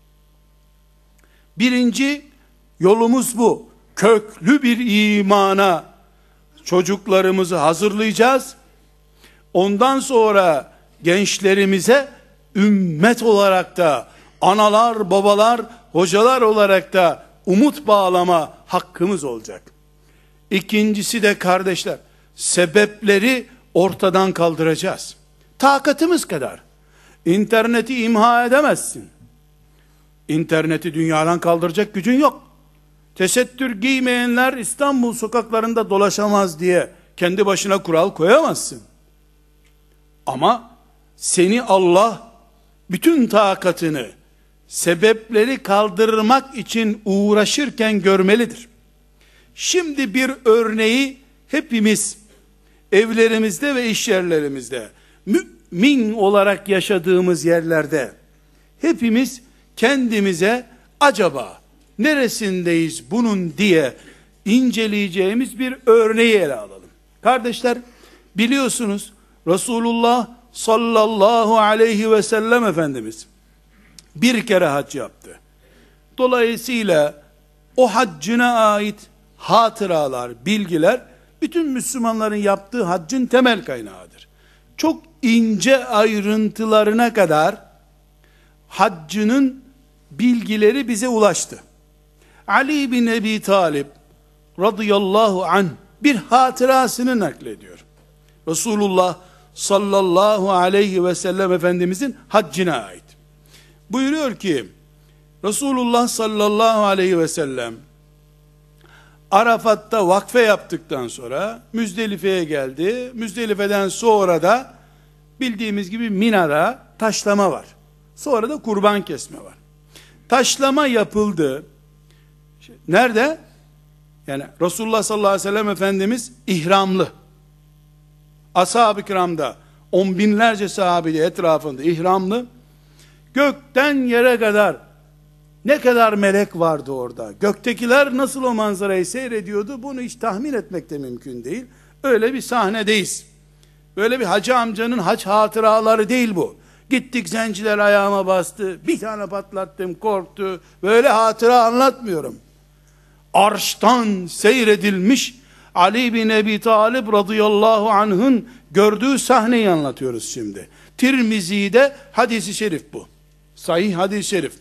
Birinci yolumuz bu. Köklü bir imana çocuklarımızı hazırlayacağız. Ondan sonra gençlerimize ümmet olarak da, analar, babalar, hocalar olarak da umut bağlama hakkımız olacak. İkincisi de kardeşler, sebepleri ortadan kaldıracağız. Takatımız kadar. İnterneti imha edemezsin. İnterneti dünyadan kaldıracak gücün yok. Tesettür giymeyenler İstanbul sokaklarında dolaşamaz diye kendi başına kural koyamazsın. Ama seni Allah bütün takatını sebepleri kaldırmak için uğraşırken görmelidir. Şimdi bir örneği hepimiz evlerimizde ve iş yerlerimizde, mümin olarak yaşadığımız yerlerde hepimiz kendimize acaba neresindeyiz bunun diye inceleyeceğimiz bir örneği ele alalım. Kardeşler, biliyorsunuz Resulullah sallallahu aleyhi ve sellem Efendimiz bir kere hac yaptı. Dolayısıyla o haccına ait hatıralar, bilgiler bütün Müslümanların yaptığı haccın temel kaynağıdır. Çok ince ayrıntılarına kadar haccının bilgileri bize ulaştı. Ali bin Ebi Talib radıyallahu anh bir hatırasını naklediyor. Resulullah sallallahu aleyhi ve sellem Efendimizin haccına ait. Buyuruyor ki, Resulullah sallallahu aleyhi ve sellem Arafat'ta vakfe yaptıktan sonra Müzdelife'ye geldi. Müzdelife'den sonra da bildiğimiz gibi Mina'da taşlama var. Sonra da kurban kesme var. Taşlama yapıldı. Nerede? Yani Resulullah sallallahu aleyhi ve sellem Efendimiz ihramlı. Ashab-ı kiramda on binlerce sahabe etrafında ihramlı. Gökten yere kadar ne kadar melek vardı orada. Göktekiler nasıl o manzarayı seyrediyordu, bunu hiç tahmin etmek de mümkün değil. Öyle bir sahnedeyiz. Böyle bir hacı amcanın hac hatıraları değil bu. Gittik, zenciler ayağıma bastı, bir tane patlattım, korktu. Böyle hatıra anlatmıyorum. Arştan seyredilmiş Ali bin Ebi Talib radıyallahu anh'ın gördüğü sahneyi anlatıyoruz şimdi. Tirmizi'de hadisi şerif bu. Sahih hadis-i şerif.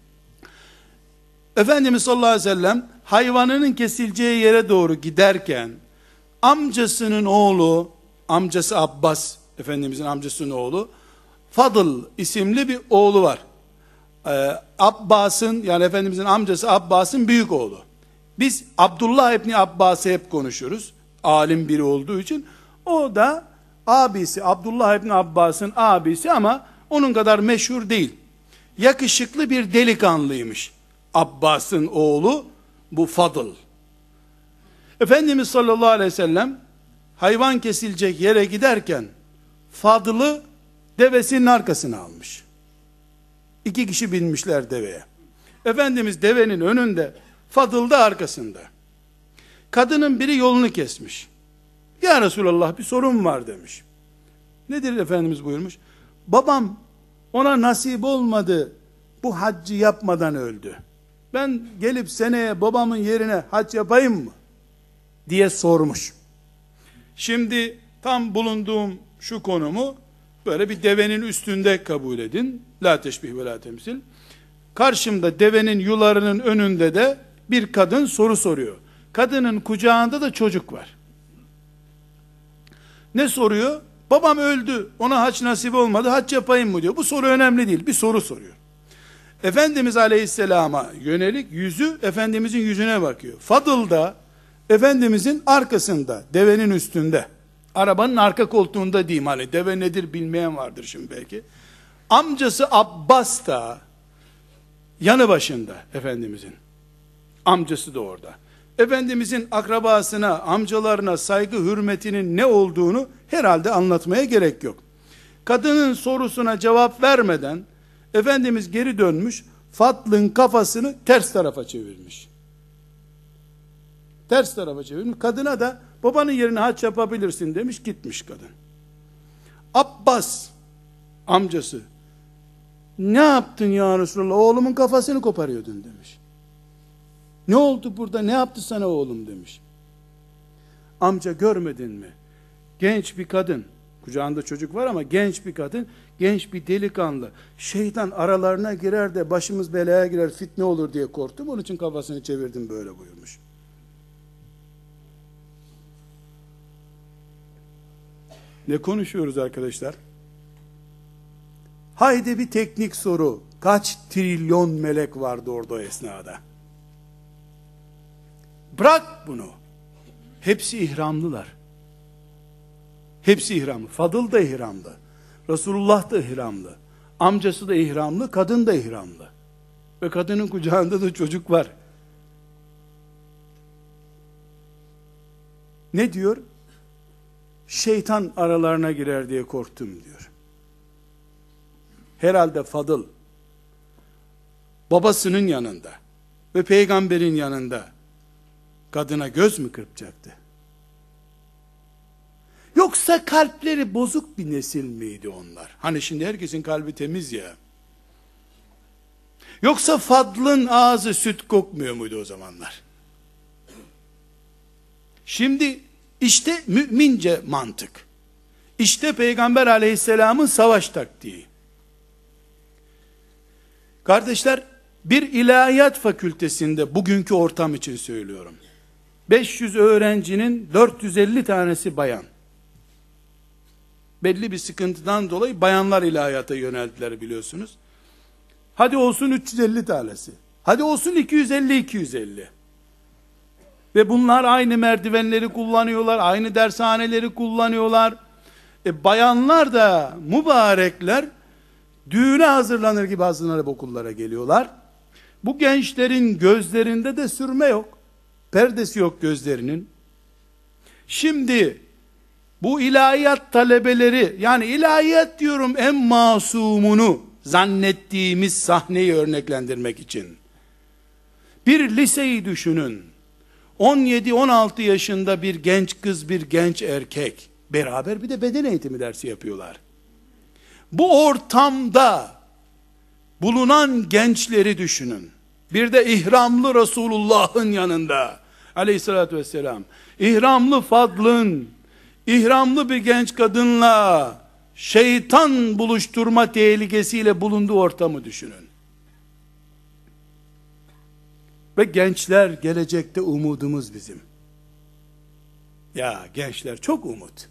Efendimiz sallallahu aleyhi ve sellem hayvanının kesileceği yere doğru giderken amcasının oğlu, amcası Abbas, Efendimizin amcasının oğlu Fadıl isimli bir oğlu var. Ee, Abbas'ın, yani Efendimizin amcası Abbas'ın büyük oğlu. Biz Abdullah İbni Abbas'ı hep konuşuruz. Alim biri olduğu için. O da abisi, Abdullah İbni Abbas'ın abisi ama onun kadar meşhur değil. Yakışıklı bir delikanlıymış. Abbas'ın oğlu bu Fadıl. Efendimiz sallallahu aleyhi ve sellem hayvan kesilecek yere giderken Fadıl'ı devesinin arkasına almış. İki kişi binmişler deveye. Efendimiz devenin önünde, Fadıl da arkasında. Kadının biri yolunu kesmiş. Ya Resulallah, bir sorun var demiş. Nedir Efendimiz buyurmuş? Babam ona nasip olmadı, bu haccı yapmadan öldü. Ben gelip seneye babamın yerine hac yapayım mı diye sormuş. Şimdi tam bulunduğum şu konumu böyle bir devenin üstünde kabul edin. La teşbih ve la temsil. Karşımda devenin yularının önünde de bir kadın soru soruyor. Kadının kucağında da çocuk var. Ne soruyor? Babam öldü, ona hac nasip olmadı, hac yapayım mı diyor. Bu soru önemli değil, bir soru soruyor. Efendimiz aleyhisselama yönelik yüzü Efendimizin yüzüne bakıyor. Fadıl da Efendimizin arkasında, devenin üstünde. Arabanın arka koltuğunda diyeyim, hani deve nedir bilmeyen vardır şimdi belki. Amcası Abbas da yanı başında Efendimizin. Amcası da orada. Efendimizin akrabasına, amcalarına saygı hürmetinin ne olduğunu herhalde anlatmaya gerek yok. Kadının sorusuna cevap vermeden Efendimiz geri dönmüş, Fadıl'ın kafasını ters tarafa çevirmiş. Ters tarafa çevirmiş. Kadına da babanın yerine hac yapabilirsin demiş, gitmiş kadın. Abbas amcası, ne yaptın ya Resulallah, oğlumun kafasını koparıyordun demiş. Ne oldu burada, ne yaptı sana oğlum demiş. Amca, görmedin mi? Genç bir kadın, kucağında çocuk var ama genç bir kadın, genç bir delikanlı, şeytan aralarına girer de başımız belaya girer, fitne olur diye korktum, onun için kafasını çevirdim böyle buyurmuş. Ne konuşuyoruz arkadaşlar? Haydi bir teknik soru. Kaç trilyon melek vardı orada o esnada? Bırak bunu. Hepsi ihramlılar. Hepsi ihramlı. Fadıl da ihramlı. Resulullah da ihramlı. Amcası da ihramlı, kadın da ihramlı. Ve kadının kucağında da çocuk var. Ne diyor? Şeytan aralarına girer diye korktum diyor. Herhalde Fadıl babasının yanında ve peygamberin yanında kadına göz mü kırpacaktı? Yoksa kalpleri bozuk bir nesil miydi onlar? Hani şimdi herkesin kalbi temiz ya. Yoksa Fadıl'ın ağzı süt kokmuyor muydu o zamanlar? Şimdi işte mümince mantık. İşte Peygamber aleyhisselamın savaş taktiği. Kardeşler, bir ilahiyat fakültesinde, bugünkü ortam için söylüyorum, beş yüz öğrencinin dört yüz elli tanesi bayan. Belli bir sıkıntıdan dolayı bayanlar ilahiyata yöneldiler biliyorsunuz. Hadi olsun üç yüz elli tanesi. Hadi olsun iki yüz elli iki yüz elli. Ve bunlar aynı merdivenleri kullanıyorlar, aynı dershaneleri kullanıyorlar. E bayanlar da mübarekler düğüne hazırlanır gibi hazırlanıp okullara geliyorlar. Bu gençlerin gözlerinde de sürme yok. Perdesi yok gözlerinin. Şimdi bu ilahiyat talebeleri, yani ilahiyat diyorum en masumunu zannettiğimiz sahneyi örneklendirmek için. Bir liseyi düşünün. on yedi on altı yaşında bir genç kız, bir genç erkek beraber bir de beden eğitimi dersi yapıyorlar. Bu ortamda bulunan gençleri düşünün. Bir de ihramlı Resulullah'ın yanında aleyhissalatü vesselam, ihramlı Fadl'ın, ihramlı bir genç kadınla şeytan buluşturma tehlikesiyle bulunduğu ortamı düşünün. Ve gençler gelecekte umudumuz bizim. Ya gençler çok umut.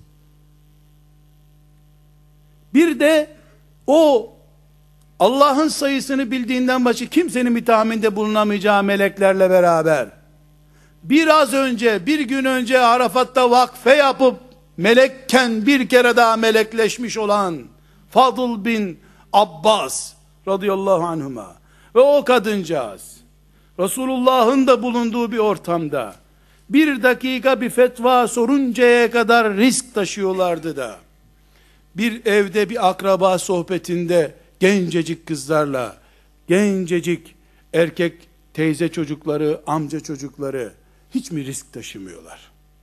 Bir de o Allah'ın sayısını bildiğinden başka kimsenin bir tahminde bulunamayacağı meleklerle beraber biraz önce, bir gün önce Arafat'ta vakfe yapıp melekken bir kere daha melekleşmiş olan Fadıl bin Abbas radıyallahu anhuma ve o kadıncağız Resulullah'ın da bulunduğu bir ortamda bir dakika bir fetva soruncaya kadar risk taşıyorlardı da bir evde bir akraba sohbetinde gencecik kızlarla gencecik erkek teyze çocukları, amca çocukları hiç mi risk taşımıyorlar?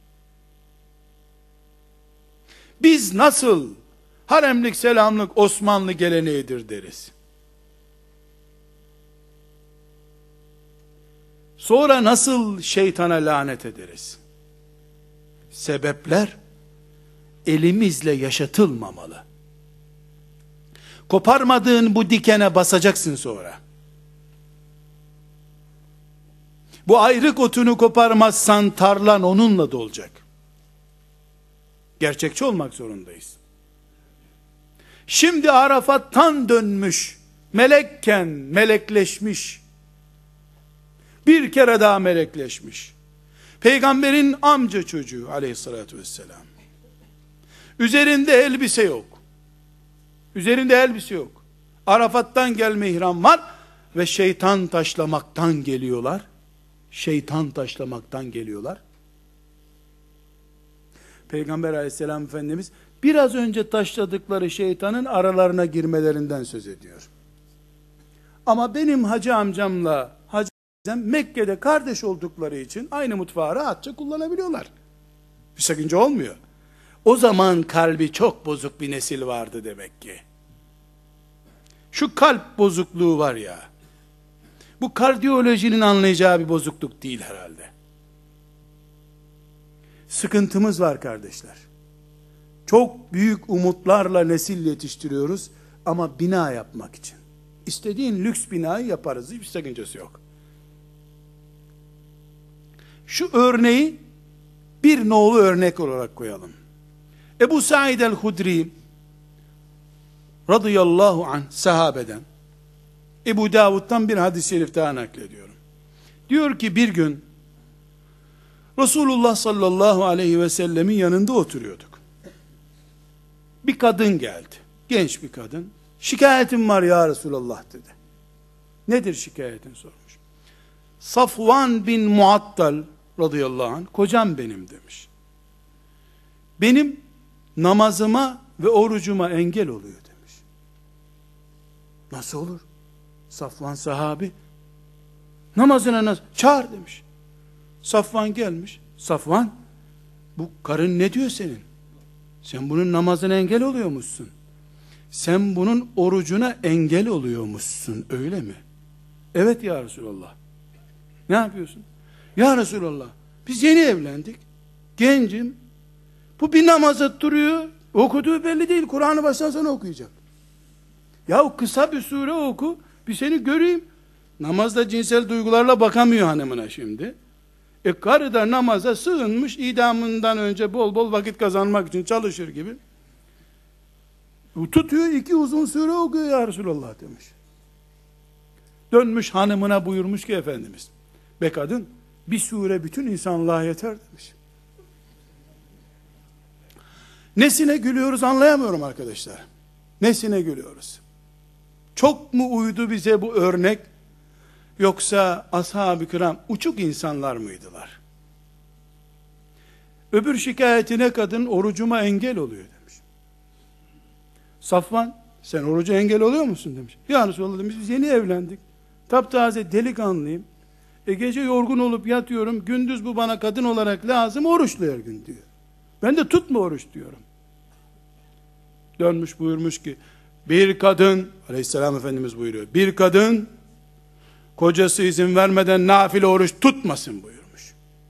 Biz nasıl haremlik selamlık Osmanlı geleneğidir deriz. Sonra nasıl şeytana lanet ederiz? Sebepler elimizle yaşatılmamalı. Koparmadığın bu dikene basacaksın sonra. Bu ayrık otunu koparmazsan tarlan onunla dolacak. Gerçekçi olmak zorundayız. Şimdi Arafat'tan dönmüş, melekken melekleşmiş, bir kere daha melekleşmiş, peygamberin amca çocuğu aleyhissalatü vesselam, üzerinde elbise yok, üzerinde elbise yok, Arafat'tan gelme ihram var ve şeytan taşlamaktan geliyorlar, şeytan taşlamaktan geliyorlar. Peygamber aleyhisselam Efendimiz biraz önce taşladıkları şeytanın aralarına girmelerinden söz ediyor. Ama benim hacı amcamla hacı amcam Mekke'de kardeş oldukları için aynı mutfağı rahatça kullanabiliyorlar. Bir sakınca olmuyor. O zaman kalbi çok bozuk bir nesil vardı demek ki. Şu kalp bozukluğu var ya, bu kardiyolojinin anlayacağı bir bozukluk değil herhalde. Sıkıntımız var kardeşler. Çok büyük umutlarla nesil yetiştiriyoruz ama bina yapmak için. İstediğin lüks binayı yaparız, hiçbir sakıncası yok. Şu örneği bir nolu örnek olarak koyalım. Ebu Said el-Hudri radıyallahu anh sahabeden, Ebu Davud'dan bir hadis-i şerif daha naklediyorum. Diyor ki bir gün Resulullah sallallahu aleyhi ve sellemin yanında oturuyorduk. Bir kadın geldi. Genç bir kadın. Şikayetim var ya Resulullah dedi. Nedir şikayetin sormuş. Safvan bin Muattal radıyallahu anh, kocam benim demiş. Benim namazıma ve orucuma engel oluyor demiş. Nasıl olur? Safvan sahabi. Namazına nasıl? Çağır demiş. Safvan gelmiş. Safvan, bu karın ne diyor senin? Sen bunun namazına engel oluyormuşsun. Sen bunun orucuna engel oluyormuşsun, öyle mi? Evet ya Resulallah. Ne yapıyorsun? Ya Resulallah, biz yeni evlendik. Gencim. Bu bir namaza duruyor. Okuduğu belli değil. Kur'an'ı baştan sona okuyacak. Ya kısa bir sure oku. Bir seni göreyim. Namazda cinsel duygularla bakamıyor hanımına şimdi. E karı da namaza sığınmış, idamından önce bol bol vakit kazanmak için çalışır gibi. Tutuyor, iki uzun sure okuyor ya Resulallah demiş. Dönmüş hanımına buyurmuş ki Efendimiz, be kadın, bir sure bütün insanlığa yeter demiş. Nesine gülüyoruz anlayamıyorum arkadaşlar. Nesine gülüyoruz? Çok mu uydu bize bu örnek? Yoksa ashab-ı kiram uçuk insanlar mıydılar? Öbür şikayetine kadın orucuma engel oluyor demiş. Safvan, sen oruca engel oluyor musun demiş. Ya Resulallah demiş, biz yeni evlendik. Taptaze delikanlıyım. E gece yorgun olup yatıyorum. Gündüz bu bana kadın olarak lazım. Oruçlu her gün diyor. Ben de tutma oruç diyorum. Dönmüş buyurmuş ki, bir kadın, aleyhisselam Efendimiz buyuruyor, bir kadın kocası izin vermeden nafile oruç tutmasın buyurmuş.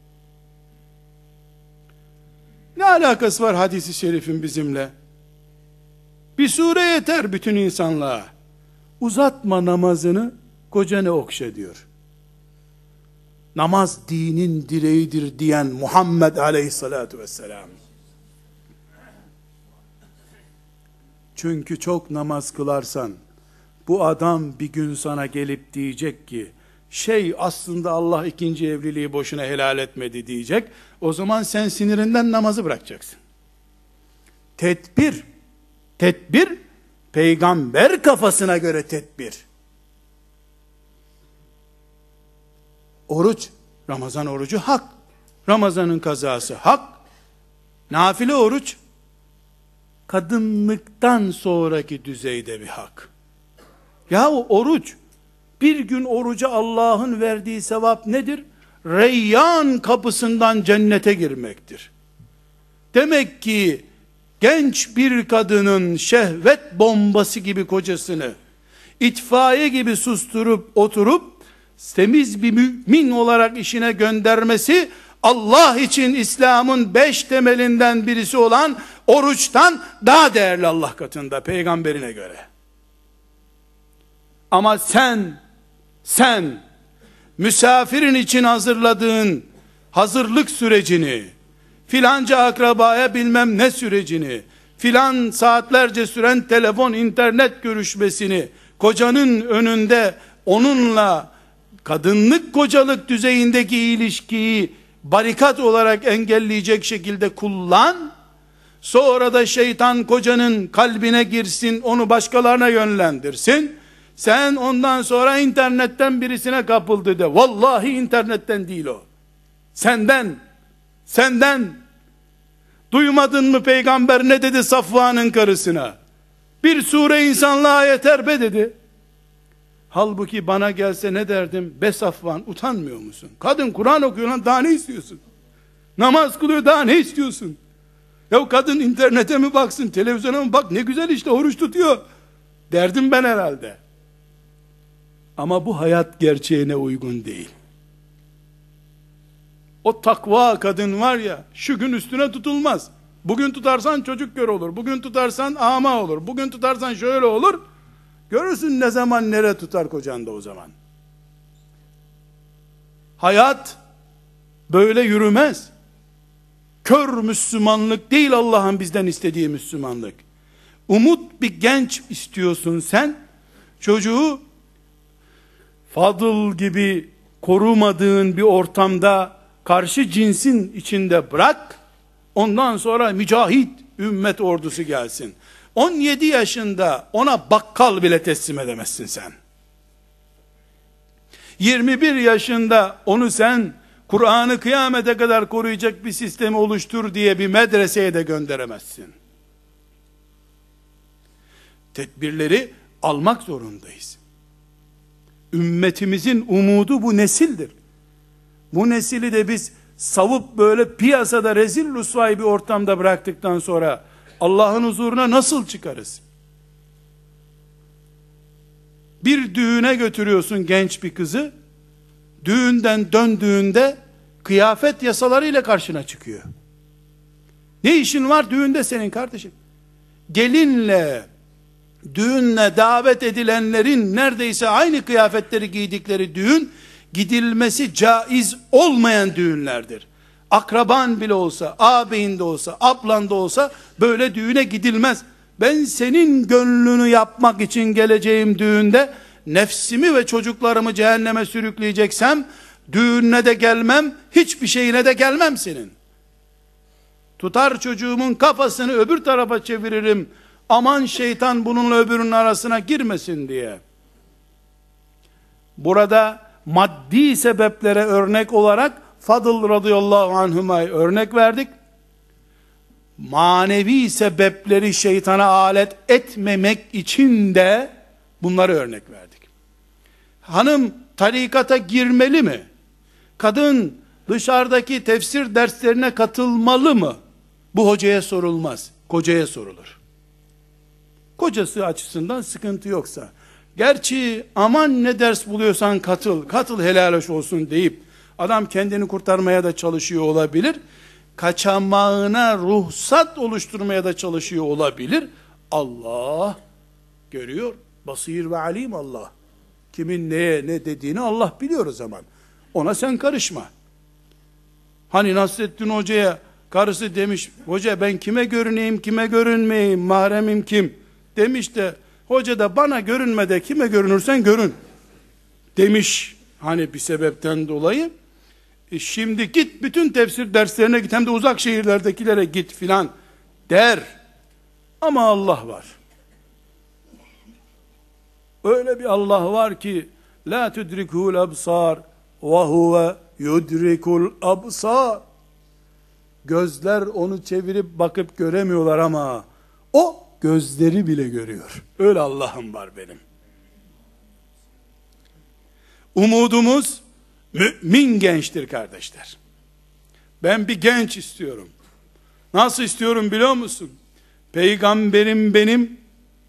Ne alakası var hadisi şerifin bizimle? Bir sure yeter bütün insanlığa. Uzatma namazını, kocanı okşa diyor. Namaz dinin direğidir diyen Muhammed aleyhissalatu vesselam. Çünkü çok namaz kılarsan, bu adam bir gün sana gelip diyecek ki, şey aslında Allah ikinci evliliği boşuna helal etmedi diyecek. O zaman sen sinirinden namazı bırakacaksın. Tedbir, tedbir, peygamber kafasına göre tedbir. Oruç, Ramazan orucu hak. Ramazanın kazası hak. Nafile oruç, kadınlıktan sonraki düzeyde bir hak. Yahu oruç, bir gün oruca Allah'ın verdiği sevap nedir? Reyyan kapısından cennete girmektir. Demek ki genç bir kadının şehvet bombası gibi kocasını itfaiye gibi susturup oturup temiz bir mümin olarak işine göndermesi, Allah için İslam'ın beş temelinden birisi olan oruçtan daha değerli Allah katında, peygamberine göre. Ama sen, sen, misafirin için hazırladığın hazırlık sürecini, filanca akrabaya bilmem ne sürecini, filan saatlerce süren telefon, internet görüşmesini, kocanın önünde onunla kadınlık kocalık düzeyindeki ilişkiyi barikat olarak engelleyecek şekilde kullan, sonra da şeytan kocanın kalbine girsin, onu başkalarına yönlendirsin, sen ondan sonra internetten birisine kapıldı de. Vallahi internetten değil o. Senden, senden. Duymadın mı peygamber ne dedi Safvan'ın karısına? Bir sure insanlığa yeter be dedi. Halbuki bana gelse ne derdim? Be Safvan, utanmıyor musun? Kadın Kur'an okuyor lan, daha ne istiyorsun? Namaz kılıyor, daha ne istiyorsun? Ya kadın internete mi baksın, televizyona mı bak, ne güzel işte oruç tutuyor derdim ben herhalde. Ama bu hayat gerçeğine uygun değil. O takva kadın var ya, şu gün üstüne tutulmaz. Bugün tutarsan çocuk kör olur, bugün tutarsan ama olur, bugün tutarsan şöyle olur. Görürsün ne zaman nere tutar kocan da o zaman. Hayat böyle yürümez. Kör Müslümanlık değil Allah'ın bizden istediği Müslümanlık. Umut bir genç istiyorsun sen, çocuğu Fadıl gibi korumadığın bir ortamda karşı cinsin içinde bırak, ondan sonra mücahit ümmet ordusu gelsin. on yedi yaşında ona bakkal bile teslim edemezsin sen. yirmi bir yaşında onu sen Kur'an'ı kıyamete kadar koruyacak bir sistemi oluştur diye bir medreseye de gönderemezsin. Tedbirleri almak zorundayız. Ümmetimizin umudu bu nesildir. Bu nesili de biz savup böyle piyasada rezil rüsvay bir ortamda bıraktıktan sonra Allah'ın huzuruna nasıl çıkarız? Bir düğüne götürüyorsun genç bir kızı, düğünden döndüğünde kıyafet yasalarıyla karşına çıkıyor. Ne işin var düğünde senin kardeşim? Gelinle, düğünle davet edilenlerin neredeyse aynı kıyafetleri giydikleri düğün, gidilmesi caiz olmayan düğünlerdir. Akraban bile olsa, ağabeyin de olsa, ablan da olsa böyle düğüne gidilmez. Ben senin gönlünü yapmak için geleceğim düğünde, nefsimi ve çocuklarımı cehenneme sürükleyeceksem, düğününe de gelmem, hiçbir şeyine de gelmem senin. Tutar çocuğumun kafasını öbür tarafa çeviririm, aman şeytan bununla öbürünün arasına girmesin diye. Burada maddi sebeplere örnek olarak Fadıl radıyallahu anhuma'yı örnek verdik. Manevi sebepleri şeytana alet etmemek için de bunları örnek verdik. Hanım tarikata girmeli mi? Kadın dışarıdaki tefsir derslerine katılmalı mı? Bu hocaya sorulmaz, kocaya sorulur. Kocası açısından sıkıntı yoksa, gerçi aman ne ders buluyorsan katıl, katıl helal hoş olsun deyip, adam kendini kurtarmaya da çalışıyor olabilir, kaçamağına ruhsat oluşturmaya da çalışıyor olabilir. Allah görüyor, basir ve alim Allah. Kimin neye ne dediğini Allah biliyor o zaman. Ona sen karışma. Hani Nasrettin Hoca'ya karısı demiş, hoca ben kime görüneyim, kime görünmeyeyim, mahremim kim? Demiş de, hoca da bana görünme de kime görünürsen görün demiş. Hani bir sebepten dolayı. E şimdi git bütün tefsir derslerine git, hem de uzak şehirlerdekilere git filan der. Ama Allah var. Öyle bir Allah var ki la tudrikul absar ve huve yudrikul absar. Gözler onu çevirip bakıp göremiyorlar ama o gözleri bile görüyor. Öyle Allah'ım var benim. Umudumuz mümin gençtir kardeşler. Ben bir genç istiyorum. Nasıl istiyorum biliyor musun? Peygamberim benim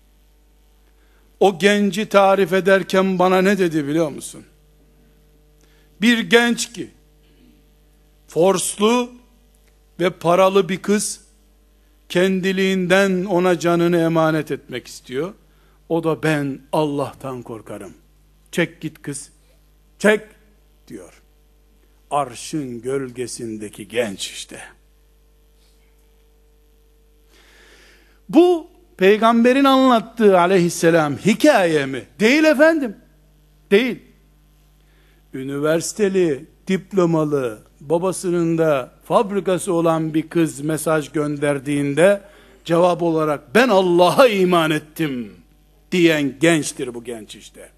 o genci tarif ederken bana ne dedi biliyor musun? Bir genç ki forslu ve paralı bir kız kendiliğinden ona canını emanet etmek istiyor. O da ben Allah'tan korkarım. Çek git kız. Çek diyor. Arşın gölgesindeki genç işte. Bu peygamberin anlattığı aleyhisselam hikaye mi? Değil efendim. Değil. Üniversiteli, diplomalı, babasının da fabrikası olan bir kız mesaj gönderdiğinde cevap olarak ben Allah'a iman ettim diyen gençtir bu genç işte.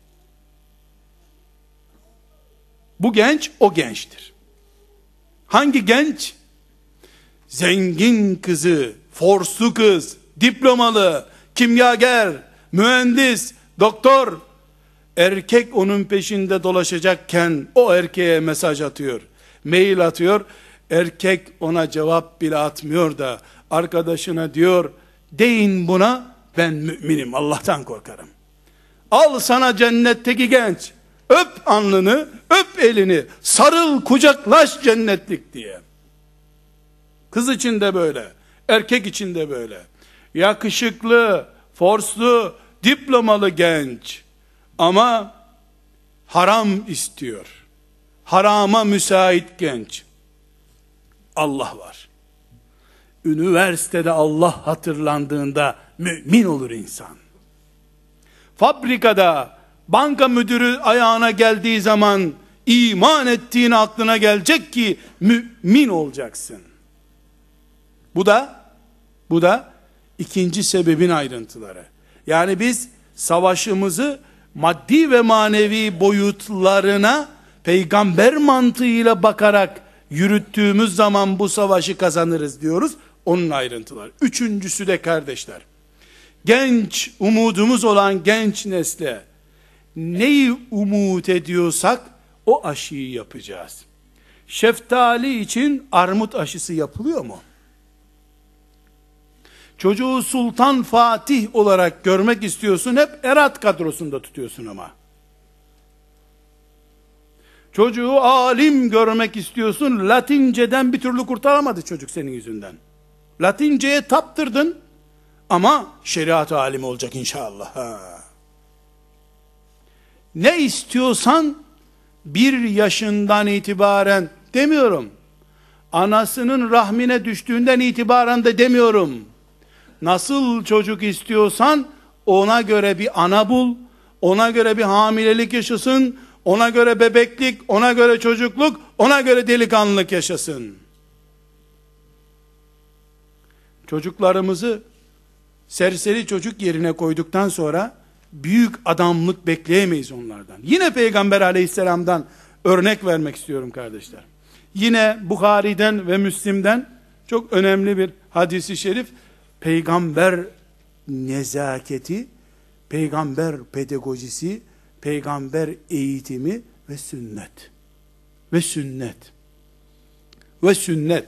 Bu genç o gençtir. Hangi genç? Zengin kızı, forslu kız, diplomalı, kimyager, mühendis, doktor, erkek onun peşinde dolaşacakken o erkeğe mesaj atıyor, mail atıyor, erkek ona cevap bile atmıyor da arkadaşına diyor, deyin buna ben müminim, Allah'tan korkarım. Al sana cennetteki genç, öp alnını, öp elini, sarıl kucaklaş cennetlik diye. Kız için de böyle, erkek için de böyle. Yakışıklı, forslu, diplomalı genç ama haram istiyor. Harama müsait genç. Allah var. Üniversitede Allah hatırlandığında mümin olur insan. Fabrikada banka müdürü ayağına geldiği zaman iman ettiğin aklına gelecek ki mümin olacaksın. Bu da bu da ikinci sebebin ayrıntıları. Yani biz savaşımızı maddi ve manevi boyutlarına peygamber mantığıyla bakarak yürüttüğümüz zaman bu savaşı kazanırız diyoruz. Onun ayrıntıları. Üçüncüsü de kardeşler, genç umudumuz olan genç nesle neyi umut ediyorsak o aşıyı yapacağız. Şeftali için armut aşısı yapılıyor mu? Çocuğu Sultan Fatih olarak görmek istiyorsun, hep Erat kadrosunda tutuyorsun ama. Çocuğu alim görmek istiyorsun, Latinceden bir türlü kurtaramadı çocuk senin yüzünden. Latinceye taptırdın ama şeriat alimi olacak inşallah. Ha. Ne istiyorsan bir yaşından itibaren demiyorum. Anasının rahmine düştüğünden itibaren de demiyorum. Nasıl çocuk istiyorsan ona göre bir ana bul, ona göre bir hamilelik yaşasın, ona göre bebeklik, ona göre çocukluk, ona göre delikanlılık yaşasın. Çocuklarımızı serseri çocuk yerine koyduktan sonra büyük adamlık bekleyemeyiz onlardan. Yine Peygamber aleyhisselamdan örnek vermek istiyorum kardeşler. Yine Buhari'den ve Müslim'den çok önemli bir hadisi şerif, peygamber nezaketi, peygamber pedagojisi, peygamber eğitimi ve sünnet. Ve sünnet. Ve sünnet.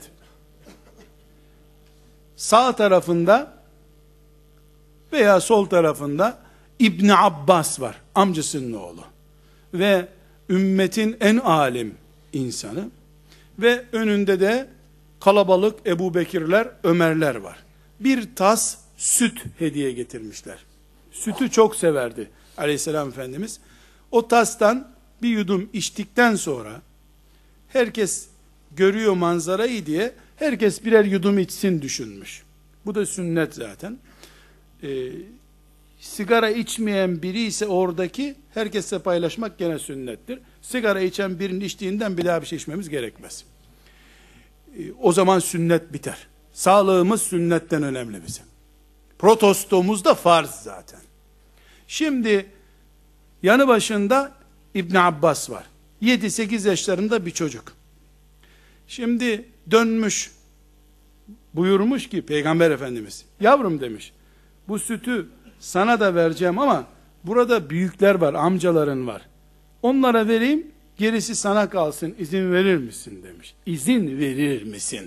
Sağ tarafında veya sol tarafında İbn Abbas var, amcasının oğlu. Ve ümmetin en alim insanı. Ve önünde de kalabalık Ebu Bekirler, Ömerler var. Bir tas süt hediye getirmişler. Sütü çok severdi Aleyhisselam Efendimiz. O tastan bir yudum içtikten sonra herkes görüyor manzarayı diye herkes birer yudum içsin düşünmüş. Bu da sünnet zaten. Ee, sigara içmeyen biri ise oradaki herkesle paylaşmak gene sünnettir. Sigara içen birinin içtiğinden bir daha bir şey içmemiz gerekmez. Ee, o zaman sünnet biter. Sağlığımız sünnetten önemli bizim. Protostomuz da farz zaten. Şimdi yanı başında İbn Abbas var. yedi sekiz yaşlarında bir çocuk. Şimdi dönmüş, buyurmuş ki Peygamber Efendimiz, yavrum demiş, bu sütü sana da vereceğim ama burada büyükler var, amcaların var. Onlara vereyim, gerisi sana kalsın, izin verir misin demiş. İzin verir misin?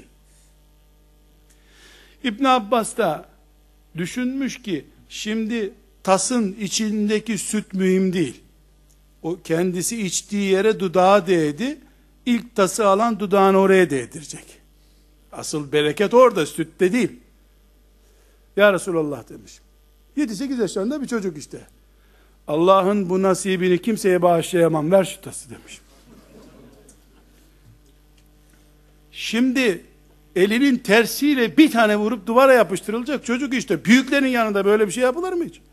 İbn Abbas da düşünmüş ki şimdi tasın içindeki süt mühim değil. O kendisi içtiği yere dudağı değdi. İlk tası alan dudağını oraya değdirecek. Asıl bereket orada, sütte değil. Ya Resulallah demiş. yedi sekiz yaşlarında bir çocuk işte. Allah'ın bu nasibini kimseye bağışlayamam, ver şu tası demiş. Şimdi elinin tersiyle bir tane vurup duvara yapıştırılacak çocuk işte. Büyüklerin yanında böyle bir şey yapılır mı hiç?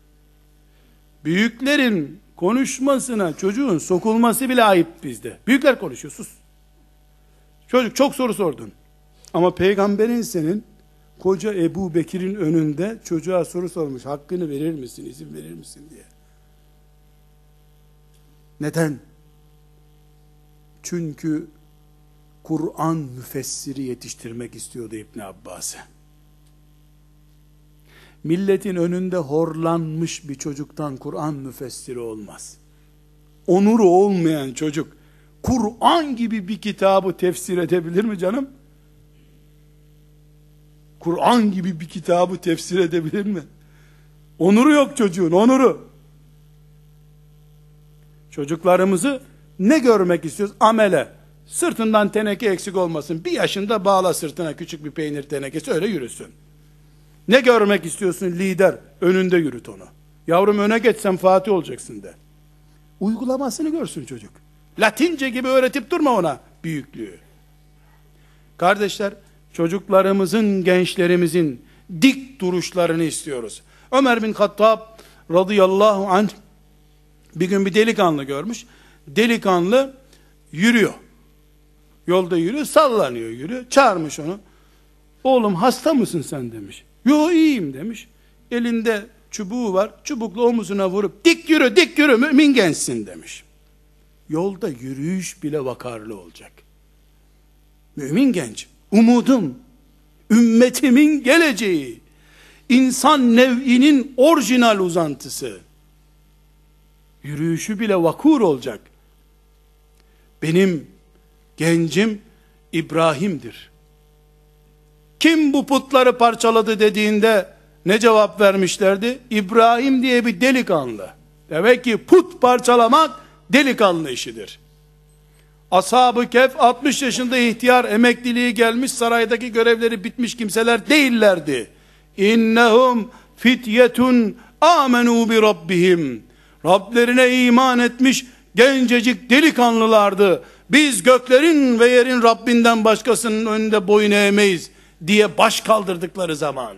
Büyüklerin konuşmasına çocuğun sokulması bile ayıp bizde. Büyükler konuşuyor, sus. Çocuk çok soru sordun. Ama peygamberin senin koca Ebu Bekir'in önünde çocuğa soru sormuş. Hakkını verir misin, izin verir misin diye. Neden? Çünkü Kur'an müfessiri yetiştirmek istiyordu İbn Abbas'ı. Milletin önünde horlanmış bir çocuktan Kur'an müfessiri olmaz. Onuru olmayan çocuk Kur'an gibi bir kitabı tefsir edebilir mi canım? Kur'an gibi bir kitabı tefsir edebilir mi? Onuru yok çocuğun, onuru. Çocuklarımızı ne görmek istiyoruz? Amele. Sırtından teneke eksik olmasın. Bir yaşında bağla sırtına küçük bir peynir tenekesi, öyle yürüsün. Ne görmek istiyorsun lider? Önünde yürüt onu. Yavrum öne geçsen Fatih olacaksın de. Uygulamasını görsün çocuk. Latince gibi öğretip durma ona büyüklüğü. Kardeşler, çocuklarımızın, gençlerimizin dik duruşlarını istiyoruz. Ömer bin Hattab radıyallahu anh bir gün bir delikanlı görmüş. Delikanlı yürüyor. Yolda yürüyor, sallanıyor yürüyor. Çağırmış onu. Oğlum hasta mısın sen demiş. Yo iyiyim demiş. Elinde çubuğu var. Çubukla omuzuna vurup dik yürü dik yürü mümin gençsin demiş. Yolda yürüyüş bile vakarlı olacak. Mümin genç. Umudum. Ümmetimin geleceği. İnsan nev'inin orijinal uzantısı. Yürüyüşü bile vakur olacak. Benim gencim İbrahim'dir. Kim bu putları parçaladı dediğinde ne cevap vermişlerdi? İbrahim diye bir delikanlı. Demek ki put parçalamak delikanlı işidir. Ashab-ı Kehf altmış yaşında ihtiyar, emekliliği gelmiş, saraydaki görevleri bitmiş kimseler değillerdi. İnnehum fityetun amenu bi rabbihim. Rablerine iman etmiş gencecik delikanlılardı. Biz göklerin ve yerin Rabbinden başkasının önünde boyun eğmeyiz diye baş kaldırdıkları zaman,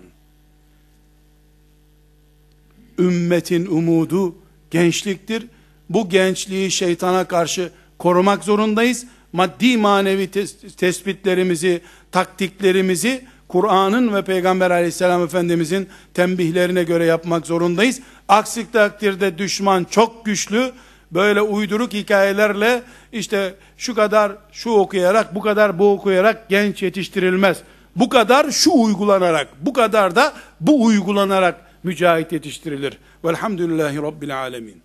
ümmetin umudu gençliktir. Bu gençliği şeytana karşı korumak zorundayız. Maddi manevi tes- tespitlerimizi, taktiklerimizi Kur'an'ın ve Peygamber aleyhisselam efendimizin tembihlerine göre yapmak zorundayız. Aksi takdirde düşman çok güçlü, böyle uyduruk hikayelerle işte şu kadar şu okuyarak, bu kadar bu okuyarak genç yetiştirilmez. Bu kadar şu uygulanarak, bu kadar da bu uygulanarak mücahit yetiştirilir. Velhamdülillahi Rabbil alemin.